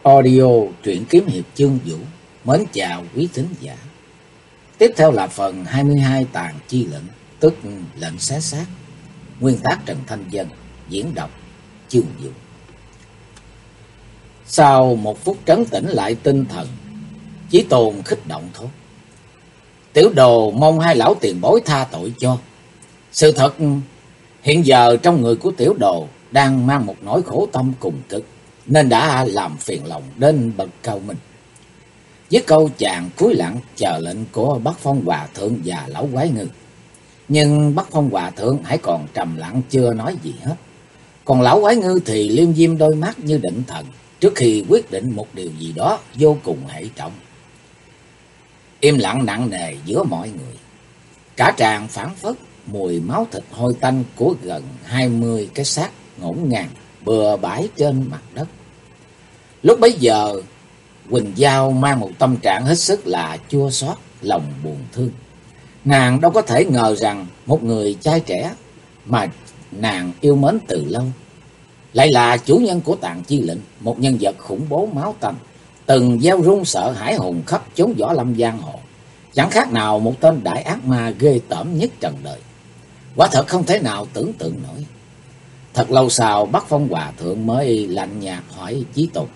Audio truyện kiếm hiệp chương vũ. Mến chào quý thính giả. Tiếp theo là phần 22 tàn chi lệnh, tức lệnh xé xác. Nguyên tác Trần Thanh Dân, diễn đọc chương vũ. Sau một phút trấn tĩnh lại tinh thần, Chí Tôn khích động thốt: "Tiểu đồ mong hai lão tiền bối tha tội cho. Sự thật hiện giờ trong người của tiểu đồ đang mang một nỗi khổ tâm cùng cực, nên đã làm phiền lòng đến bậc cao minh." Với câu chàng cúi lặng chờ lệnh của Bắc Phong Hòa Thượng và lão quái ngư. Nhưng Bắc Phong Hòa Thượng hãy còn trầm lặng chưa nói gì hết. Còn lão quái ngư thì liêm diêm đôi mắt như định thần, trước khi quyết định một điều gì đó vô cùng hệ trọng. Im lặng nặng nề giữa mọi người. Cả tràng phảng phất mùi máu thịt hôi tanh của gần 20 cái xác ngổn ngang bừa bãi trên mặt đất. Lúc bấy giờ, Quỳnh Giao mang một tâm trạng hết sức là chua xót, lòng buồn thương. Nàng đâu có thể ngờ rằng một người trai trẻ mà nàng yêu mến từ lâu lại là chủ nhân của Tàn Chi Lệnh, một nhân vật khủng bố máu tanh, từng gieo rung sợ hãi hồn khắp chốn võ lâm giang hồ, chẳng khác nào một tên đại ác ma ghê tởm nhất trần đời. Quả thật không thể nào tưởng tượng nổi. Thật lâu sau, Bắc Phong Hòa Thượng mới lạnh nhạt hỏi Chí Tôn: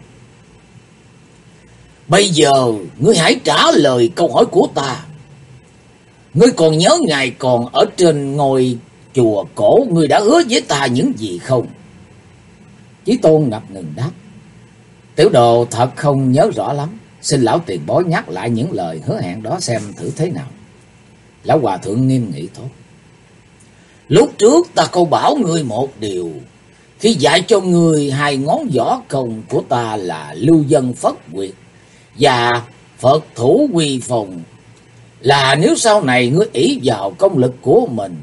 "Bây giờ ngươi hãy trả lời câu hỏi của ta. Ngươi còn nhớ ngày còn ở trên ngôi chùa cổ ngươi đã hứa với ta những gì không?" Chí Tôn ngập ngừng đáp: "Tiểu đồ thật không nhớ rõ lắm, xin lão tiền bối nhắc lại những lời hứa hẹn đó xem thử thế nào." Lão Hòa Thượng nghiêm nghị thốt: "Lúc trước ta câu bảo ngươi một điều, khi dạy cho ngươi hai ngón võ công của ta là lưu dân phất quyệt và Phật thủ quy phòng, là nếu sau này ngươi ỷ vào công lực của mình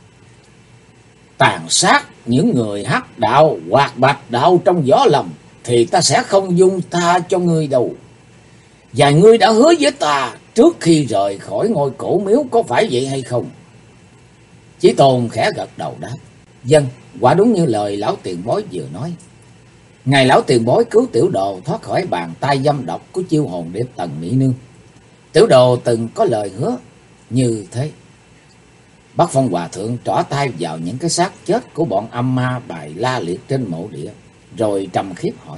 tàn sát những người hắc đạo hoặc bạch đạo trong võ lâm, thì ta sẽ không dung tha cho ngươi đâu. Và ngươi đã hứa với ta trước khi rời khỏi ngôi cổ miếu, có phải vậy hay không?" Chí Tôn khẽ gật đầu đáp: "Vâng, quả đúng như lời lão tiền bối vừa nói. Ngày lão tiền bối cứu tiểu đồ thoát khỏi bàn tay dâm độc của chiêu hồn đệ Tần Mỹ Nương, tiểu đồ từng có lời hứa như thế." Bắc Phong Hòa Thượng trỏ tay vào những cái xác chết của bọn âm ma bài la liệt trên mộ địa, rồi trầm khiếp hỏi: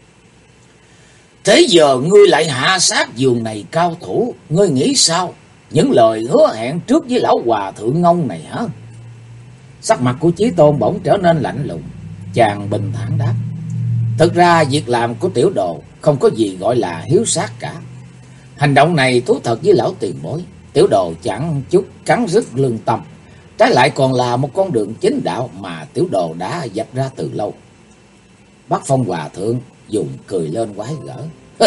"Thế giờ ngươi lại hạ sát giường này cao thủ, ngươi nghĩ sao? Những lời hứa hẹn trước với lão Hòa Thượng ngông này hả?" Sắc mặt của Chí Tôn bỗng trở nên lạnh lùng. Chàng bình thản đáp: "Thực ra việc làm của tiểu đồ không có gì gọi là hiếu sát cả. Hành động này thú thật với lão tiền bối, tiểu đồ chẳng chút cắn rứt lương tâm, trái lại còn là một con đường chính đạo mà tiểu đồ đã vạch ra từ lâu." Bắc Phong Hòa Thượng dùng cười lên quái gở: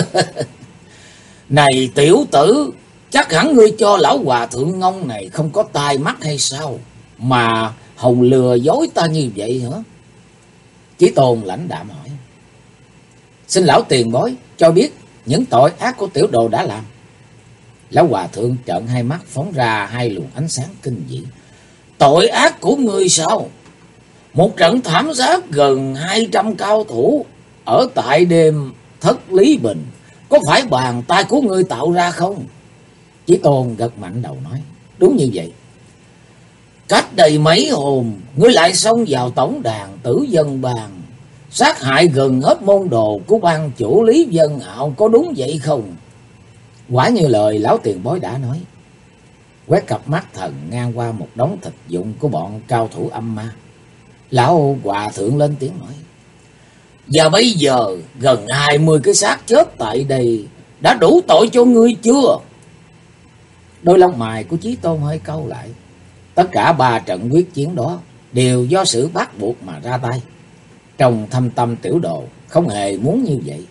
"Này tiểu tử, chắc hẳn ngươi cho lão Hòa Thượng ngông này không có tai mắt hay sao, mà hòng lừa dối ta như vậy hả?" Chí Tôn lãnh đạm hỏi: "Xin lão tiền bối cho biết những tội ác của tiểu đồ đã làm." Lão Hòa Thượng trợn hai mắt phóng ra hai luồng ánh sáng kinh dị: "Tội ác của ngươi sao? Một trận thảm sát gần 200 cao thủ ở tại đêm Thất Lý Bình, có phải bàn tay của ngươi tạo ra không?" Chí Tôn gật mạnh đầu nói: "Đúng như vậy. Cách đây mấy hôm, ngươi lại xông vào tổng đàn Tử Dân Bang, sát hại gần hết môn đồ của ban chủ Lý Dân Hạo, có đúng vậy không?" Quả như lời lão tiền bối đã nói. Quét cặp mắt thần ngang qua một đống thịt dụng của bọn cao thủ âm ma, lão Hòa Thượng lên tiếng nói: "Và bây giờ gần 20 cái xác chết tại đây đã đủ tội cho ngươi chưa?" Đôi lông mày của Chí Tôn hơi cau lại. Tất cả ba trận quyết chiến đó đều do sự bắt buộc mà ra tay. Trong thâm tâm tiểu đồ không hề muốn như vậy.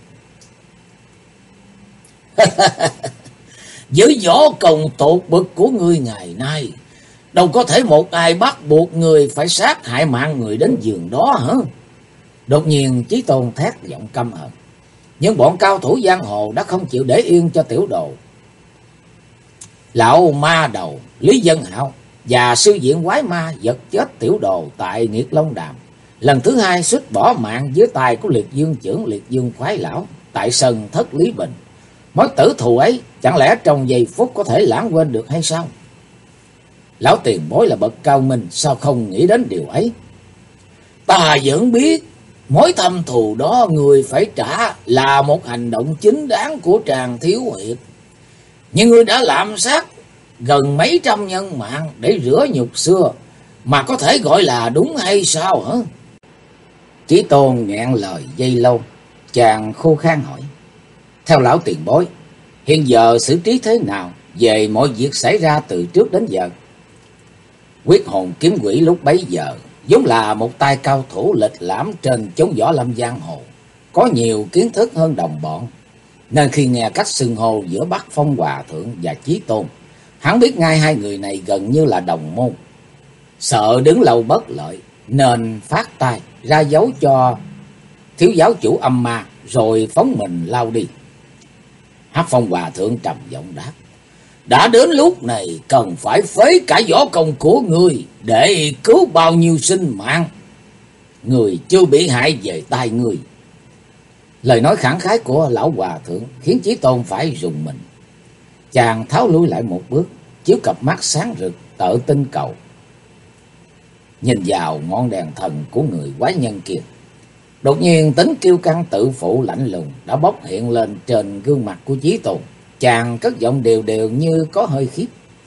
"Với võ công tột bậc của ngươi ngày nay, đâu có thể một ai bắt buộc người phải sát hại mạng người đến giường đó hả?" Đột nhiên Chí Tôn thét giọng căm hận. Nhưng bọn cao thủ giang hồ đã không chịu để yên cho tiểu đồ. Lão ma đầu Lý Dân Hạo và sư viện quái ma giật chết tiểu đồ tại Nghiệt Long Đàm, lần thứ hai suýt bỏ mạng dưới tay của Liệt Dương trưởng Liệt Dương Khoái Lão, tại sân thất Lý Bình. Mối tử thù ấy chẳng lẽ trong giây phút có thể lãng quên được hay sao? Lão tiền bối là bậc cao minh, sao không nghĩ đến điều ấy? Ta vẫn biết mối thâm thù đó người phải trả là một hành động chính đáng của Tràng thiếu hiệp. Nhưng người đã lạm sát gần mấy trăm nhân mạng để rửa nhục xưa, mà có thể gọi là đúng hay sao hả? Chí Tôn nghẹn lời giây lâu, chàng khô khan hỏi: theo lão tiền bối, hiện giờ xử trí thế nào về mọi việc xảy ra từ trước đến giờ? Quyết hồn kiếm quỷ lúc bấy giờ vốn là một tay cao thủ lịch lãm trên chốn võ lâm giang hồ, có nhiều kiến thức hơn đồng bọn, nên khi nghe cách xưng hô giữa Bắc Phong Hòa Thượng và Chí Tôn, hắn biết ngay hai người này gần như là đồng môn. Sợ đứng lâu bất lợi nên phát tay ra dấu cho thiếu giáo chủ âm ma, rồi phóng mình lao đi. Hắc Phong Hòa Thượng trầm giọng đáp: đã đến lúc này cần phải phế cả võ công của ngươi để cứu bao nhiêu sinh mạng. Người chưa bị hại về tay ngươi. Lời nói khẳng khái của lão Hòa Thượng khiến Chí Tôn phải rùng mình. Chàng tháo lui lại một bước, chiếu cặp mắt sáng rực tợ tinh cầu, nhìn vào ngọn đèn thần của người quái nhân kia. Đột nhiên tính kiêu căng tự phụ lạnh lùng đã bốc hiện lên trên gương mặt của Chí Tôn. Chàng cất giọng đều đều như có hơi khiếp: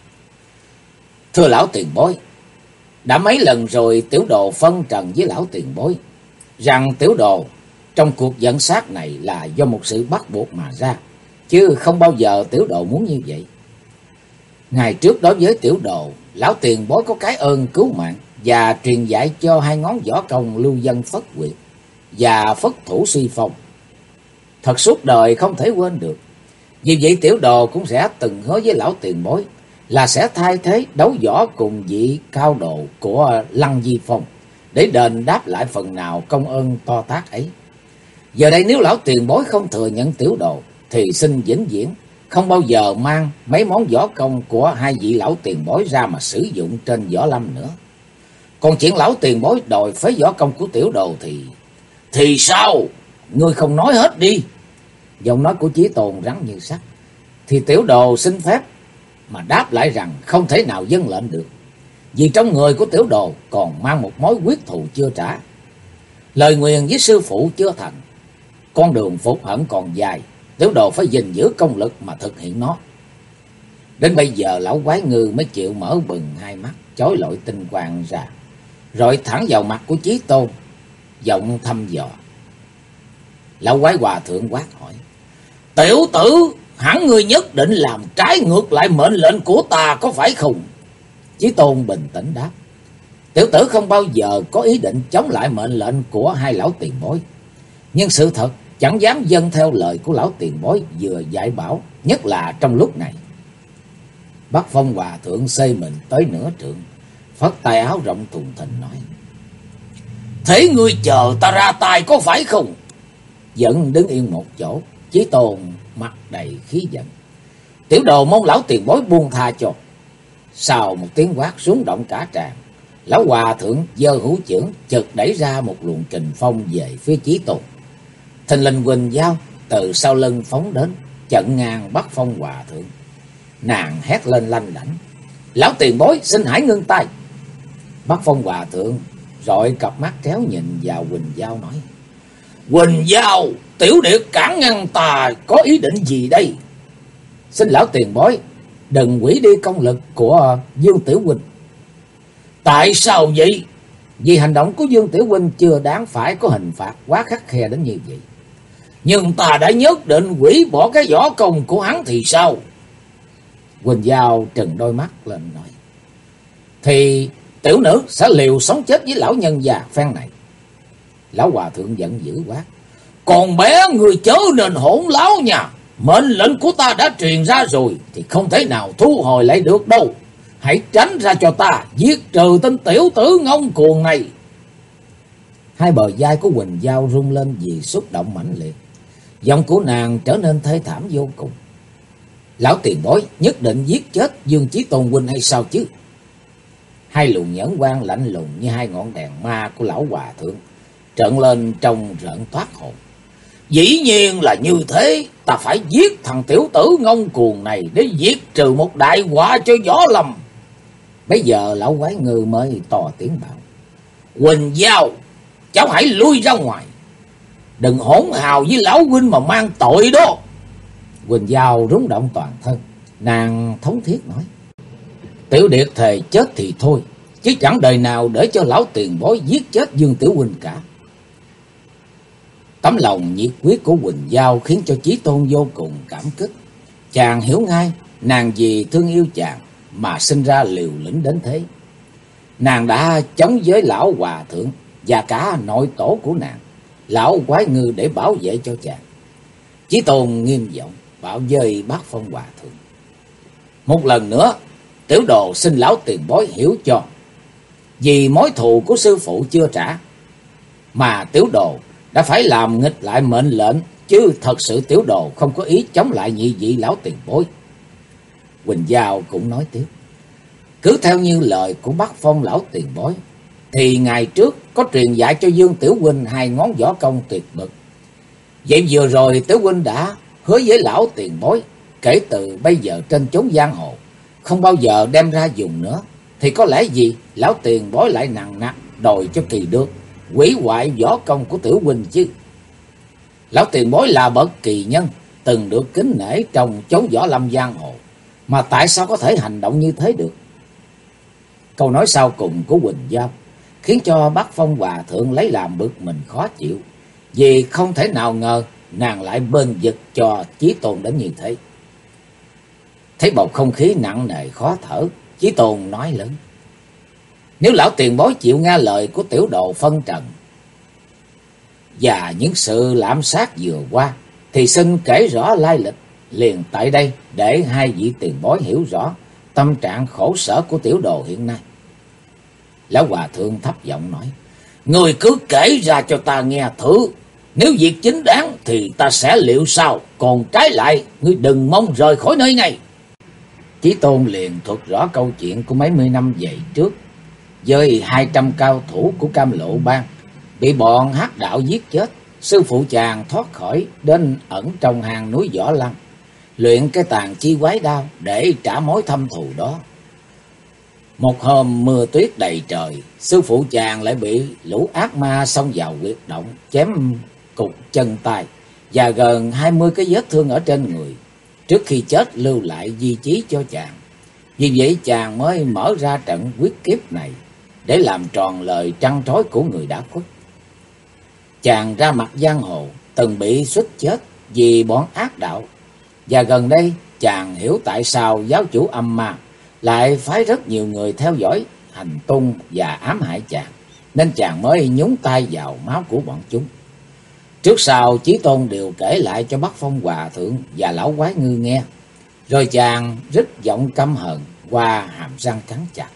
thưa lão tiền bối, đã mấy lần rồi tiểu đồ phân trần với lão tiền bối rằng tiểu đồ trong cuộc dẫn sát này là do một sự bắt buộc mà ra, chứ không bao giờ tiểu đồ muốn như vậy. Ngày trước đối với tiểu đồ, lão tiền bối có cái ơn cứu mạng và truyền dạy cho hai ngón võ công lưu dân phất quyệt và phất thủ suy phong, thật suốt đời không thể quên được. Vì vậy tiểu đồ cũng sẽ từng hứa với lão tiền bối là sẽ thay thế đấu võ cùng vị cao độ của Lăng Di Phong để đền đáp lại phần nào công ơn to tát ấy. Giờ đây nếu lão tiền bối không thừa nhận tiểu đồ thì xin vĩnh viễn không bao giờ mang mấy món võ công của hai vị lão tiền bối ra mà sử dụng trên võ lâm nữa. Còn chuyện lão tiền bối đòi phế võ công của tiểu đồ thì sao? Ngươi không nói hết đi. Giọng nói của Chí Tôn rắn như sắt. Thì tiểu đồ xin phép mà đáp lại rằng không thể nào vâng lệnh được, vì trong người của tiểu đồ còn mang một mối quyết thù chưa trả. Lời nguyền với sư phụ chưa thành, con đường phục hận còn dài, tiểu đồ phải gìn giữ công lực mà thực hiện nó. Đến bây giờ lão quái ngư mới chịu mở bừng hai mắt chói lọi tinh quang ra, rồi thẳng vào mặt của Chí Tôn, giọng thăm dò. Lão quái hòa thượng quát hỏi: tiểu tử, hẳn ngươi nhất định làm trái ngược lại mệnh lệnh của ta có phải không? Chí Tôn bình tĩnh đáp: tiểu tử không bao giờ có ý định chống lại mệnh lệnh của hai lão tiền bối, nhưng sự thật chẳng dám dâng theo lời của lão tiền bối vừa dạy bảo, nhất là trong lúc này. Bắc Phong Hòa Thượng xây mình tới nửa trượng, phất tay áo rộng thùng thình nói: thế ngươi chờ ta ra tay có phải không? Vẫn đứng yên một chỗ, Chí Tôn mặt đầy khí giận: tiểu đồ mong lão tiền bối buông tha cho. Sau một tiếng quát rúng động cả tràng, lão Hòa Thượng giơ hữu chưởng chợt đẩy ra một luồng kình phong về phía Chí Tôn. Thình lình Quỳnh Giao từ sau lưng phóng đến, chặn ngang Bắc Phong Hòa Thượng. Nàng hét lên lanh lảnh: lão tiền bối xin hãy ngưng tay. Bắc Phong Hòa Thượng rọi cặp mắt kéo nhìn vào Quỳnh Giao nói: Quỳnh Giao, tiểu điệt cản ngăn ta có ý định gì đây? Xin lão tiền bối đừng hủy đi công lực của Dương Tiểu huynh. Tại sao vậy? Vì hành động của Dương Tiểu huynh chưa đáng phải có hình phạt quá khắt khe đến như vậy. Nhưng ta đã nhất định hủy bỏ cái võ công của hắn thì sao? Quỳnh Giao trừng đôi mắt lên nói: thì tiểu nữ sẽ liều sống chết với lão nhân già phen này. Lão Hòa Thượng giận dữ quát: còn bé người chớ nên hỗn láo nha. Mệnh lệnh của ta đã truyền ra rồi thì không thể nào thu hồi lại được đâu. Hãy tránh ra cho ta, giết trừ tên tiểu tử ngông cuồng này. Hai bờ vai của Quỳnh Giao rung lên vì xúc động mãnh liệt. Giọng của nàng trở nên thê thảm vô cùng. Lão tiền bối nhất định giết chết Dương Chí Tôn huynh hay sao chứ? Hai luồng nhẫn quang lạnh lùng như hai ngọn đèn ma của lão Hòa Thượng trợn lên trong rợn toát hồn. Dĩ nhiên là như thế, ta phải giết thằng tiểu tử ngông cuồng này để diệt trừ một đại họa cho Võ Lâm. Bây giờ lão quái ngư mới to tiếng bảo: Quỳnh Giao, cháu hãy lui ra ngoài, đừng hỗn hào với lão huynh mà mang tội đó. Quỳnh Giao rúng động toàn thân, nàng thống thiết nói: Tiểu Điệt thề chết thì thôi, chứ chẳng đời nào để cho lão tiền bối giết chết Dương Tiểu huynh cả. Tấm lòng nhiệt quyết của Quỳnh Giao khiến cho Chí Tôn vô cùng cảm kích. Chàng hiểu ngay nàng vì thương yêu chàng mà sinh ra liều lĩnh đến thế. Nàng đã chống với lão hòa thượng và cả nội tổ của nàng, lão quái ngư, để bảo vệ cho chàng. Chí Tôn nghiêm giọng bảo với Bác Phong hòa thượng: Một lần nữa, tiểu đồ xin lão tiền bối hiểu cho, vì mối thù của sư phụ chưa trả mà tiểu đồ đã phải làm nghịch lại mệnh lệnh, chứ thật sự tiểu đồ không có ý chống lại nhị vị lão tiền bối. Quỳnh Giao cũng nói tiếp: Cứ theo như lời của Bắc Phong lão tiền bối, thì ngày trước có truyền dạy cho Dương Tiểu huynh 2 ngón võ công tuyệt bậc. Vậy vừa rồi Tiểu huynh đã hứa với lão tiền bối, kể từ bây giờ trên chốn giang hồ không bao giờ đem ra dùng nữa, thì có lẽ gì lão tiền bối lại nặng nặc đòi cho kỳ được hủy hoại võ công của Tiểu huynh chứ? Lão tiền bối là bậc kỳ nhân, từng được kính nể trong chốn võ lâm giang hồ, mà tại sao có thể hành động như thế được? Câu nói sau cùng của Quỳnh Giao khiến cho Bác Phong hòa thượng lấy làm bực mình khó chịu, vì không thể nào ngờ nàng lại bênh vực cho Chí Tôn đến như thế. Thấy bầu không khí nặng nề khó thở, Chí Tôn nói lớn: Nếu lão tiền bối chịu nghe lời của tiểu đồ phân trần và những sự lạm sát vừa qua, thì xin kể rõ lai lịch liền tại đây, để 2 vị tiền bối hiểu rõ tâm trạng khổ sở của tiểu đồ hiện nay. Lão hòa thượng thấp giọng nói: Người cứ kể ra cho ta nghe thử, nếu việc chính đáng thì ta sẽ liệu sau, còn trái lại ngươi đừng mong rời khỏi nơi này. Chí Tôn liền thuật rõ câu chuyện của mấy mươi năm về trước, với 200 cao thủ của Cam Lộ Bang bị bọn hắc đạo giết chết. Sư phụ chàng thoát khỏi đến ẩn trong hang núi Võ Lâm, luyện cái tàn chi quái đao để trả mối thâm thù đó. Một hôm mưa tuyết đầy trời, sư phụ chàng lại bị lũ ác ma xông vào huyệt động, chém cục chân tay và gần 20 cái vết thương ở trên người, trước khi chết lưu lại di chí cho chàng. Vì vậy chàng mới mở ra trận quyết kiếp này để làm tròn lời trăn trối của người đã khuất. Chàng ra mặt giang hồ từng bị suýt chết vì bọn ác đạo, và gần đây chàng hiểu tại sao giáo chủ âm ma lại phái rất nhiều người theo dõi hành tung và ám hại chàng, nên chàng mới nhúng tay vào máu của bọn chúng. Trước sau Chí Tôn đều kể lại cho Bắc Phong hòa thượng và lão quái ngư nghe, rồi chàng rít giọng căm hờn qua hàm răng cắn chặt.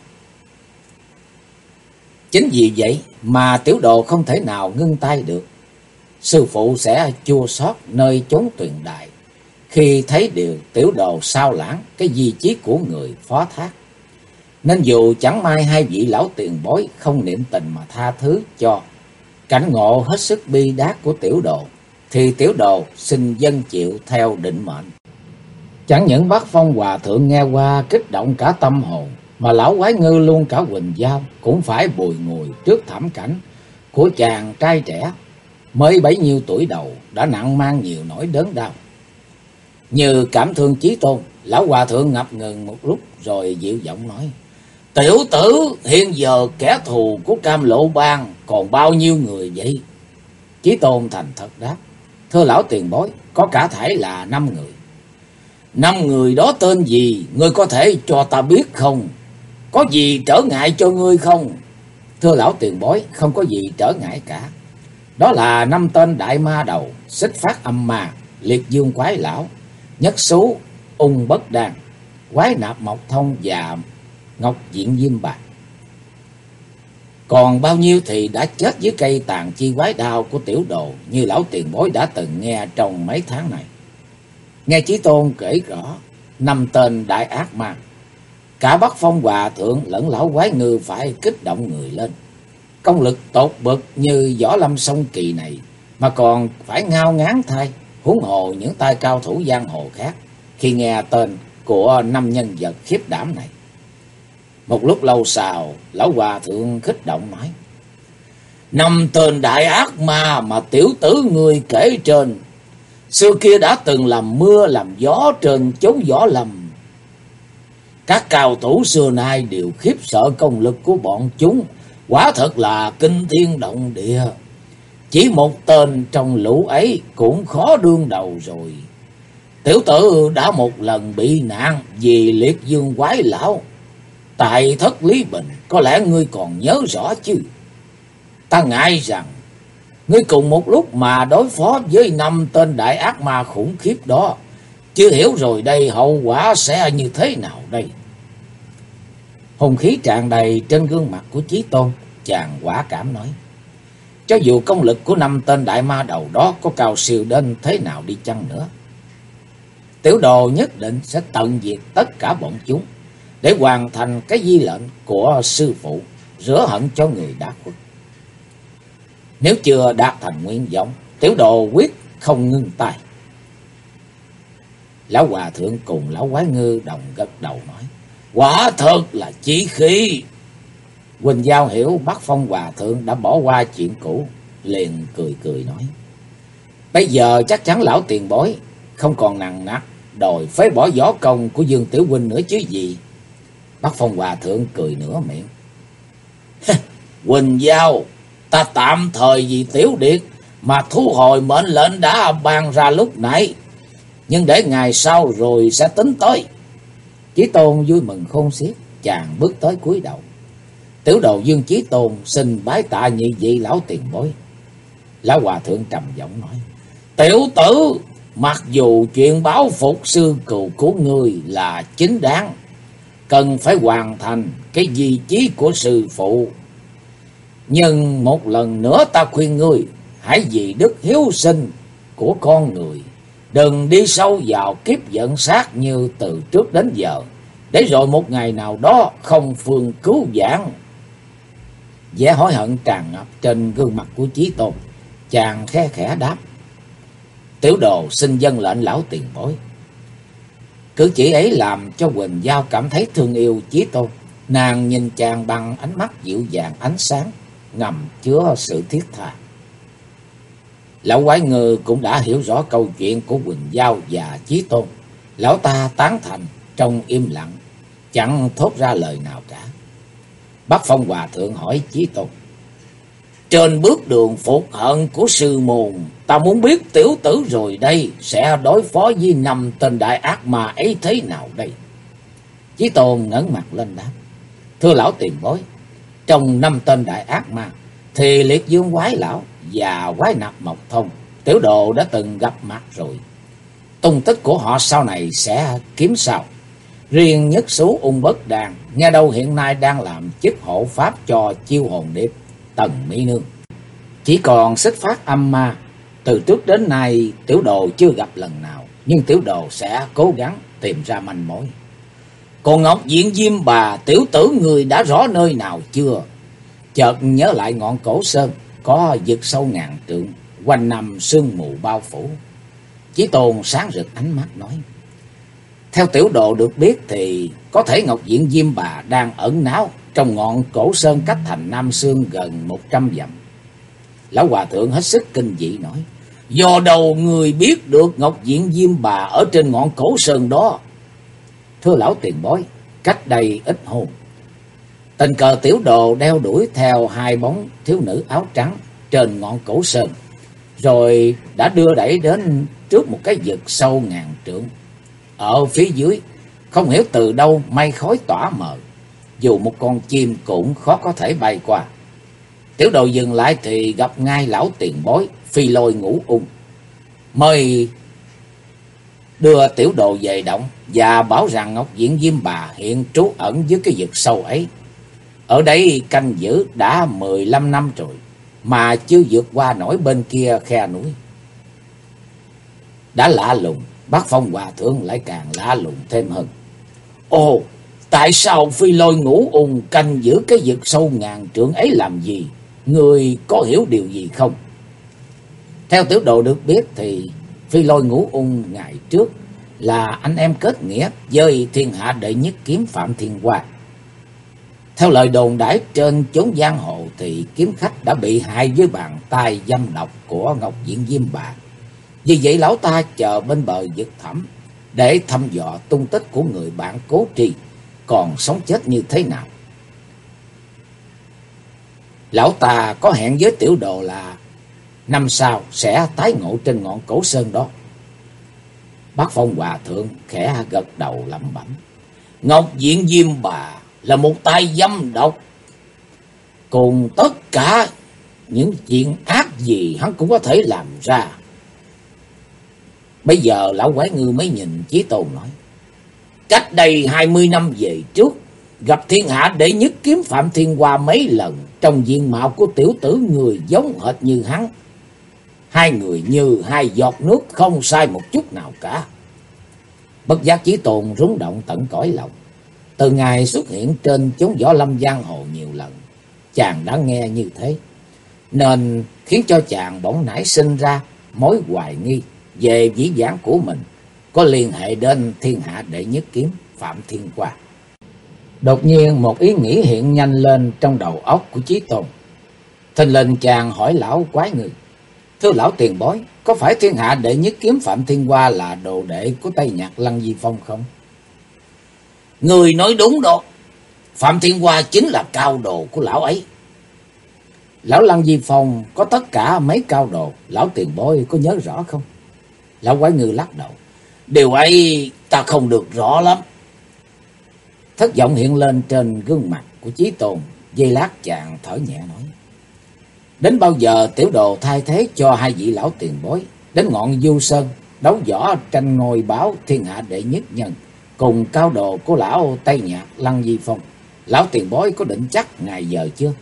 Chính vì vậy mà tiểu đồ không thể nào ngưng tay được. Sư phụ sẽ chua xót nơi chốn tuyền đại khi thấy điều tiểu đồ sao lãng cái di chí của người phó thác. Nên dù chẳng may 2 vị lão tiền bối không niệm tình mà tha thứ cho cảnh ngộ hết sức bi đát của tiểu đồ, thì tiểu đồ xin dân chịu theo định mệnh. Chẳng những Bác Phong hòa thượng nghe qua kích động cả tâm hồn, mà lão quái ngư luôn cả Quỳnh Giao cũng phải bùi ngùi trước thảm cảnh của chàng trai trẻ mới bấy nhiêu tuổi đầu đã nặng mang nhiều nỗi đớn đau. Như cảm thương Chí Tôn, lão hòa thượng ngập ngừng một lúc rồi dịu giọng nói: Tiểu tử, hiện giờ kẻ thù của Cam Lộ Bang còn bao nhiêu người vậy? Chí Tôn thành thật đáp: Thưa lão tiền bối, có cả thảy là 5 người. 5 người đó tên gì, ngươi có thể cho ta biết không? Có gì trở ngại cho ngươi không? Thưa lão tiền bối, không có gì trở ngại cả. Đó là 5 tên đại ma đầu: Xích Phát Âm Ma, Liệt Dương Quái Lão, Nhất Xú Ung Bất Đan, Quái Nạp Mộc Thông và Ngọc Diện Diêm Bạc. Còn bao nhiêu thì đã chết dưới cây tàn chi quái đao của tiểu đồ, như lão tiền bối đã từng nghe trong mấy tháng này. Nghe Chí Tôn kể rõ 5 tên đại ác ma, cả Bắc Phong hòa thượng lẫn lão quái ngư phải kích động người lên. Công lực tột bậc như võ lâm song kỳ này mà còn phải ngao ngán thay, huống hồ những tay cao thủ giang hồ khác khi nghe tên của năm nhân vật khiếp đảm này. Một lúc lâu sau, lão hòa thượng khích động nói: năm tên đại ác ma mà tiểu tử ngươi kể trên, xưa kia đã từng làm mưa làm gió trên chốn võ lâm. Các cao thủ xưa nay đều khiếp sợ công lực của bọn chúng, quả thật là kinh thiên động địa. Chỉ một tên trong lũ ấy cũng khó đương đầu rồi. Tiểu tử đã một lần bị nạn vì liệt dương quái lão tại Thất Lý Bình, có lẽ ngươi còn nhớ rõ chứ. Ta ngại rằng ngươi cùng một lúc mà đối phó với năm tên đại ác ma khủng khiếp đó, chưa hiểu rồi đây hậu quả sẽ như thế nào đây. Hùng khí tràn đầy trên gương mặt của Chí Tôn, chàng quả cảm nói: cho dù công lực của năm tên đại ma đầu đó có cao siêu đến thế nào đi chăng nữa, tiểu đồ nhất định sẽ tận diệt tất cả bọn chúng để hoàn thành cái di lệnh của sư phụ, rửa hận cho người đã khuất. Nếu chưa đạt thành nguyện vọng, tiểu đồ quyết không ngưng tay. Lão hòa thượng cùng lão quái ngư đồng gật đầu nói: quả thật là chí khí. Quỳnh Giao hiểu Bắc Phong hòa thượng đã bỏ qua chuyện cũ, liền cười cười nói: bây giờ chắc chắn lão tiền bối không còn nặng nặc đòi phế bỏ võ công của Dương Tiểu huynh nữa chứ gì. Bắc Phong hòa thượng cười nửa miệng: Quỳnh Giao, ta tạm thời vì Tiểu Điệt mà thu hồi mệnh lệnh đã ban ra lúc nãy, nhưng để ngày sau rồi sẽ tính tới. Chí Tôn vui mừng khôn xiết, chàng bước tới cúi đầu: tiểu đồ Dương Chí Tôn xin bái tạ nhị vị lão tiền bối. Lão hòa thượng trầm giọng nói: tiểu tử, mặc dù chuyện báo phục sư cừu của ngươi là chính đáng, cần phải hoàn thành cái di chí của sư phụ, nhưng một lần nữa ta khuyên ngươi hãy vì đức hiếu sinh của con người, đừng đi sâu vào kiếp giận sát như từ trước đến giờ, để rồi một ngày nào đó không phương cứu vãn. Vẻ hối hận tràn ngập trên gương mặt của Chí Tôn, chàng khe khẽ đáp: tiểu đồ xin dâng lệnh lão tiền bối. Cử chỉ ấy làm cho Quỳnh Giao cảm thấy thương yêu Chí Tôn. Nàng nhìn chàng bằng ánh mắt dịu dàng ánh sáng, ngầm chứa sự thiết tha. Lão quái ngư cũng đã hiểu rõ câu chuyện của Quỳnh Giao và Chí Tôn. Lão ta tán thành trong im lặng, chẳng thốt ra lời nào cả. Bắc Phong hòa thượng hỏi Chí Tôn: trên bước đường phục hận của sư môn, ta muốn biết tiểu tử rồi đây sẽ đối phó với năm tên đại ác ma ấy thế nào đây? Chí Tôn ngẩng mặt lên đáp: thưa lão tiền bối, trong năm tên đại ác ma thì liệt dương quái lão và quái nạp Mộc Thông, tiểu đồ đã từng gặp mặt rồi. Tung tích của họ sau này sẽ kiếm sao. Riêng Nhất Xú Ung Bất Đàn, nghe đâu hiện nay đang làm chức hộ pháp cho Chiêu Hồn Điệp Tần Mỹ Nương. Chỉ còn Xích Phát Âm Ma, từ trước đến nay tiểu đồ chưa gặp lần nào, nhưng tiểu đồ sẽ cố gắng tìm ra manh mối. Còn Ngọc Diện Diêm Bà, tiểu tử người đã rõ nơi nào chưa? Chợt nhớ lại ngọn Cổ Sơn có vực sâu ngàn trượng, quanh năm sương mù bao phủ. Chí Tôn sáng rực ánh mắt nói: theo tiểu đồ được biết thì có thể Ngọc Diện Diêm Bà đang ẩn náu trong ngọn Cổ Sơn cách thành Nam Sương gần 100 dặm. Lão hòa thượng hết sức kinh dị nói: do đâu người biết được Ngọc Diện Diêm Bà ở trên ngọn Cổ Sơn đó? Thưa lão tiền bối, cách đây ít hôm, tình cờ tiểu đồ đeo đuổi theo hai bóng thiếu nữ áo trắng trên ngọn Cổ Sơn, rồi đã đưa đẩy đến trước một cái vực sâu ngàn trượng. Ở phía dưới không hiểu từ đâu mây khói tỏa mờ, dù một con chim cũng khó có thể bay qua. Tiểu đồ dừng lại thì gặp ngay lão tiền bối Phi Lôi Ngũ Ung, mời đưa tiểu đồ về động và bảo rằng Ngọc Diện Diêm Bà hiện trú ẩn dưới cái vực sâu ấy. Ở đây canh giữ đã 15 năm rồi mà chưa vượt qua nổi bên kia khe núi. Đã lạ lùng, Bắc Phong hòa thượng lại càng lạ lùng thêm hơn. Ồ, tại sao Phi Lôi Ngũ Ung canh giữ cái vực sâu ngàn trượng ấy làm gì? Người có hiểu điều gì không? Theo tiểu đồ được biết thì Phi Lôi Ngũ Ung ngày trước là anh em kết nghĩa với thiên hạ đệ nhất kiếm Phạm Thiên Hoa. Theo lời đồn đãi trên chốn giang hồ thì kiếm khách đã bị hại với bàn tay dâm độc của Ngọc Diện Diêm Bà. Vì vậy lão ta chờ bên bờ vực thẳm để thăm dò tung tích của người bạn Cố Tri còn sống chết như thế nào. Lão ta có hẹn với tiểu đồ là năm sau sẽ tái ngộ trên ngọn cổ sơn đó. Bác Phong Hòa Thượng khẽ gật đầu lẩm bẩm. Ngọc Diện Diêm Bà là một tay dâm độc, cùng tất cả những chuyện ác gì hắn cũng có thể làm ra. Bây giờ lão quái ngư mới nhìn Chí Tôn nói. Cách đây 20 năm về trước, gặp thiên hạ đệ nhất kiếm Phạm Thiên Hoa mấy lần, trong diện mạo của tiểu tử người giống hệt như hắn. Hai người như hai giọt nước, không sai một chút nào cả. Bất giác Chí Tôn rúng động tận cõi lòng. Từ ngày xuất hiện trên chốn võ lâm giang hồ nhiều lần, chàng đã nghe như thế, nên khiến cho chàng bỗng nảy sinh ra mối hoài nghi về vĩ vãng của mình có liên hệ đến thiên hạ đệ nhất kiếm Phạm Thiên Hoa. Đột nhiên một ý nghĩ hiện nhanh lên trong đầu óc của Chí Tôn. Thình lình chàng hỏi lão quái ngư. Thưa lão tiền bối, có phải thiên hạ đệ nhất kiếm Phạm Thiên Hoa là đồ đệ của Tây Nhạc Lăng Di Phong không? Người nói đúng đó. Phạm Thiên Hoa chính là cao đồ của lão ấy. Lão Lăng Di Phong có tất cả mấy cao đồ, lão tiền bối có nhớ rõ không? Lão quái ngư lắc đầu. Điều ấy ta không được rõ lắm. Thất vọng hiện lên trên gương mặt của Chí Tôn. Giây lát chàng thở nhẹ nói. Đến bao giờ tiểu đồ thay thế cho hai vị lão tiền bối đến ngọn Du Sơn đấu võ tranh ngôi báo thiên hạ đệ nhất nhân cùng cao đồ của lão Tây Nhạc Lăng Di Phong? Lão tiền bối có định chắc ngày giờ chưa?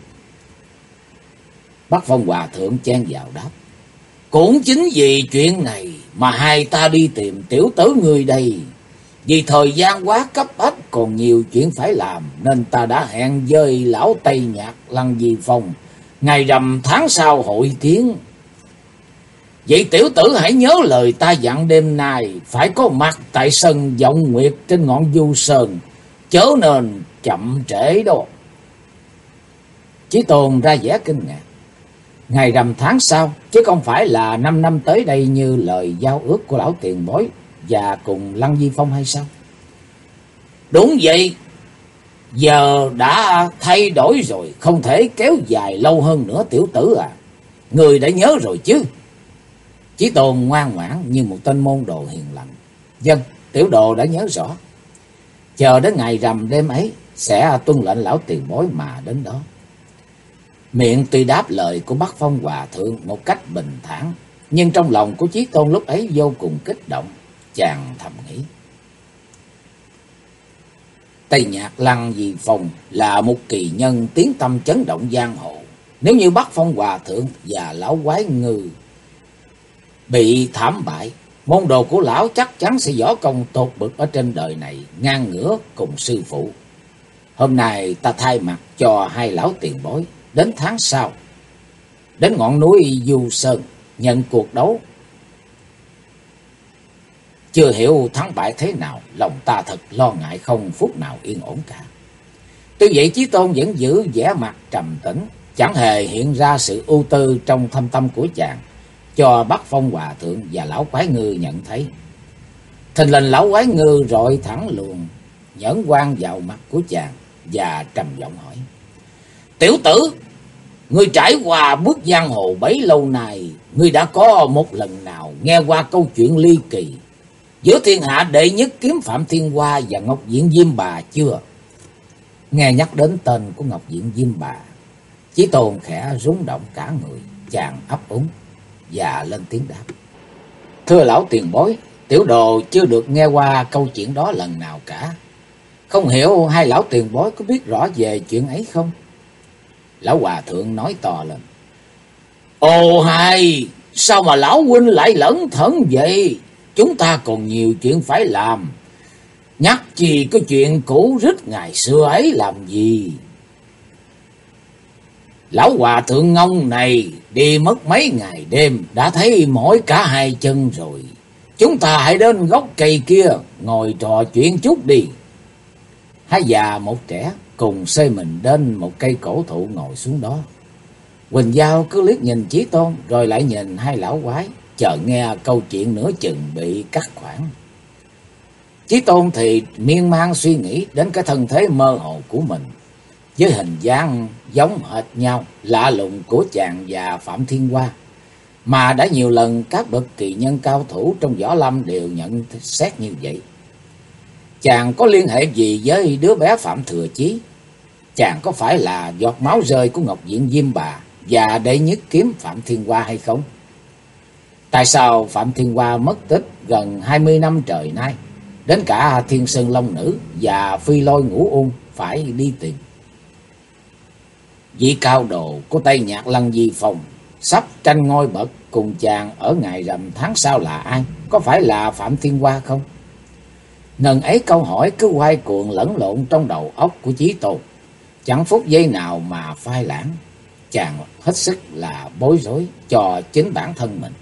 Bác Phong Hòa Thượng chen vào đáp. Cũng chính vì chuyện này mà hai ta đi tìm tiểu tử người đây. Vì thời gian quá cấp bách, còn nhiều chuyện phải làm, nên ta đã hẹn với lão Tây Nhạc Lăng Di Phong ngày rằm tháng sau hội kiến. Vậy tiểu tử hãy nhớ lời ta dặn, đêm nay phải có mặt tại sân Vọng Nguyệt trên ngọn Du Sơn, chớ nên chậm trễ đó. Chí Tôn ra vẻ kinh ngạc. Ngày rằm tháng sau, chứ không phải là 5 năm tới đây như lời giao ước của lão tiền bối và cùng Lăng Di Phong hay sao? Đúng vậy. Giờ đã thay đổi rồi, không thể kéo dài lâu hơn nữa tiểu tử à. Người đã nhớ rồi chứ? Chí Tôn ngoan ngoãn như một tên môn đồ hiền lành. Vâng, tiểu đồ đã nhớ rõ. Chờ đến ngày rằm đêm ấy sẽ tuân lệnh lão tiền bối mà đến đó. Miệng tuy đáp lời của Bắc Phong Hòa Thượng một cách bình thản, nhưng trong lòng của Chí Tôn lúc ấy vô cùng kích động. Chàng thầm nghĩ. Tây Nhạc Lăng Di Phong là một kỳ nhân tiếng tăm chấn động giang hồ. Nếu như Bắc Phong Hòa Thượng và lão quái ngư bị thảm bại, môn đồ của lão chắc chắn sẽ võ công tột bậc ở trên đời này, ngang ngửa cùng sư phụ. Hôm nay ta thay mặt cho hai lão tiền bối đến tháng sau, đến ngọn núi Du Sơn nhận cuộc đấu. Chưa hiểu thắng bại thế nào, lòng ta thật lo ngại không phút nào yên ổn cả. Tuy vậy Chí Tôn vẫn giữ vẻ mặt trầm tĩnh, chẳng hề hiện ra sự ưu tư trong thâm tâm của chàng, cho Bắc Phong Hòa Thượng và lão quái ngư nhận thấy. Thình lình lão quái ngư rọi thẳng luồng nhẫn quan vào mặt của chàng và trầm giọng hỏi. Tiểu tử, ngươi trải qua bước giang hồ bấy lâu nay, ngươi đã có một lần nào nghe qua câu chuyện ly kỳ giữa thiên hạ đệ nhất kiếm Phạm Thiên Hoa và Ngọc Diện Diêm Bà chưa? Nghe nhắc đến tên của Ngọc Diện Diêm Bà, Chí Tôn khẽ rúng động cả người, chàng ấp úng và lên tiếng đáp. Thưa lão tiền bối, tiểu đồ chưa được nghe qua câu chuyện đó lần nào cả. Không hiểu hai lão tiền bối có biết rõ về chuyện ấy không? Lão Hòa Thượng nói to lên. Ồ hay, sao mà lão huynh lại lẩn thẩn vậy? Chúng ta còn nhiều chuyện phải làm. Nhắc chi cái chuyện cũ rích ngày xưa ấy làm gì? Lão hòa thượng ngông này đi mất mấy ngày đêm, đã thấy mỏi cả hai chân rồi. Chúng ta hãy đến gốc cây kia ngồi trò chuyện chút đi. Hai già một trẻ cùng xơi mình đến một cây cổ thụ ngồi xuống đó. Quỳnh Giao cứ liếc nhìn Chí Tôn rồi lại nhìn hai lão quái, chờ nghe câu chuyện nửa chừng bị cắt khoảng. Chí Tôn thì miên man suy nghĩ đến cái thân thế mơ hồ của mình, với hình dáng giống hệt nhau lạ lùng của chàng và Phạm Thiên Hoa, mà đã nhiều lần các bậc kỳ nhân cao thủ trong võ lâm đều nhận xét như vậy. Chàng có liên hệ gì với đứa bé Phạm Thừa Chí? Chàng có phải là giọt máu rơi của Ngọc Diện Diêm Bà và đệ nhất kiếm Phạm Thiên Hoa hay không? Tại sao Phạm Thiên Hoa mất tích gần 20 năm trời nay, đến cả Thiên Sơn Long Nữ và Phi Lôi Ngũ Ung phải đi tìm? Vị cao đồ của Tây Nhạc Lăng Di Phong sắp tranh ngôi bậc cùng chàng ở ngày rằm tháng sau là ai? Có phải là Phạm Thiên Hoa không? Ngần ấy câu hỏi cứ quay cuồng lẫn lộn trong đầu óc của Chí Tôn, chẳng phút giây nào mà phai lãng. Chàng hết sức là bối rối cho chính bản thân mình.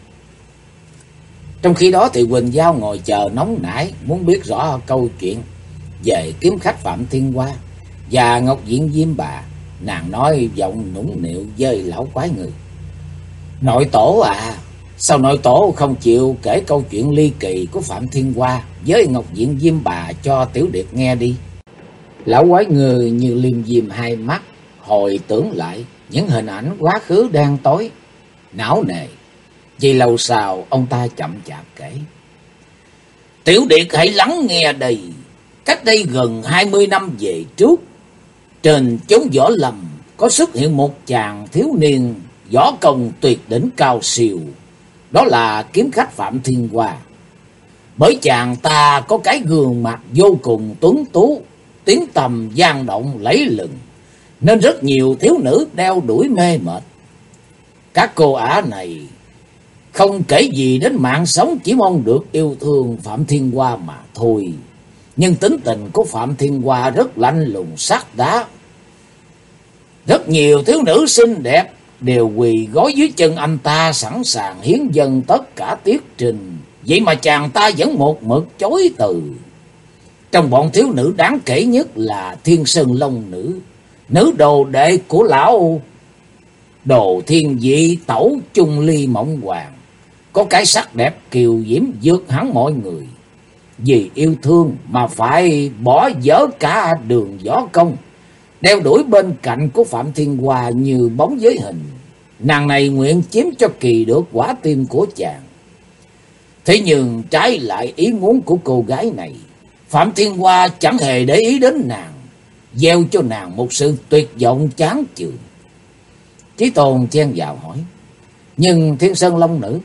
Trong khi đó thì Quỳnh Giao ngồi chờ nóng nảy muốn biết rõ câu chuyện về kiếm khách Phạm Thiên Hoa và Ngọc Diện Diêm Bà. Nàng nói giọng nũng nịu với lão quái người: "Nội tổ à, sao nội tổ không chịu kể câu chuyện ly kỳ của Phạm Thiên Hoa với Ngọc Diện Diêm Bà cho Tiểu Điệt nghe đi?" Lão quái người như liêm diêm hai mắt, hồi tưởng lại những hình ảnh quá khứ đen tối, não nề. Vì lâu sau ông ta chậm chạp kể: "Tiểu Điệt hãy lắng nghe đây. Cách đây gần 20 năm về trước, trên chốn võ lâm có xuất hiện một chàng thiếu niên võ công tuyệt đỉnh cao siêu. Đó là kiếm khách Phạm Thiên Hoa. Bởi chàng ta có cái gương mặt vô cùng tuấn tú, tiếng tầm vang động lẫy lừng, nên rất nhiều thiếu nữ đeo đuổi mê mệt. Các cô ả này không kể gì đến mạng sống, chỉ mong được yêu thương Phạm Thiên Hoa mà thôi. Nhưng tính tình của Phạm Thiên Hoa rất lạnh lùng sắt đá. Rất nhiều thiếu nữ xinh đẹp đều quỳ gối dưới chân anh ta, sẵn sàng hiến dâng tất cả tiết trình. Vậy mà chàng ta vẫn một mực chối từ. Trong bọn thiếu nữ đáng kể nhất là Thiên Sơn Long Nữ, nữ đồ đệ của lão Đồ Thiên Vị Tẩu Chung Ly Mộng Hoàng, có cái sắc đẹp kiều diễm vượt hẳn mọi người. Vì yêu thương mà phải bỏ dở cả đường võ công, đeo đuổi bên cạnh của Phạm Thiên Hoa như bóng với hình. Nàng này nguyện chiếm cho kỳ được quả tim của chàng. Thế nhưng trái lại ý muốn của cô gái này, Phạm Thiên Hoa chẳng hề để ý đến nàng, gieo cho nàng một sự tuyệt vọng chán chường." Chí Tôn chen vào hỏi: "Nhưng Thiên Sơn Long Nữ?"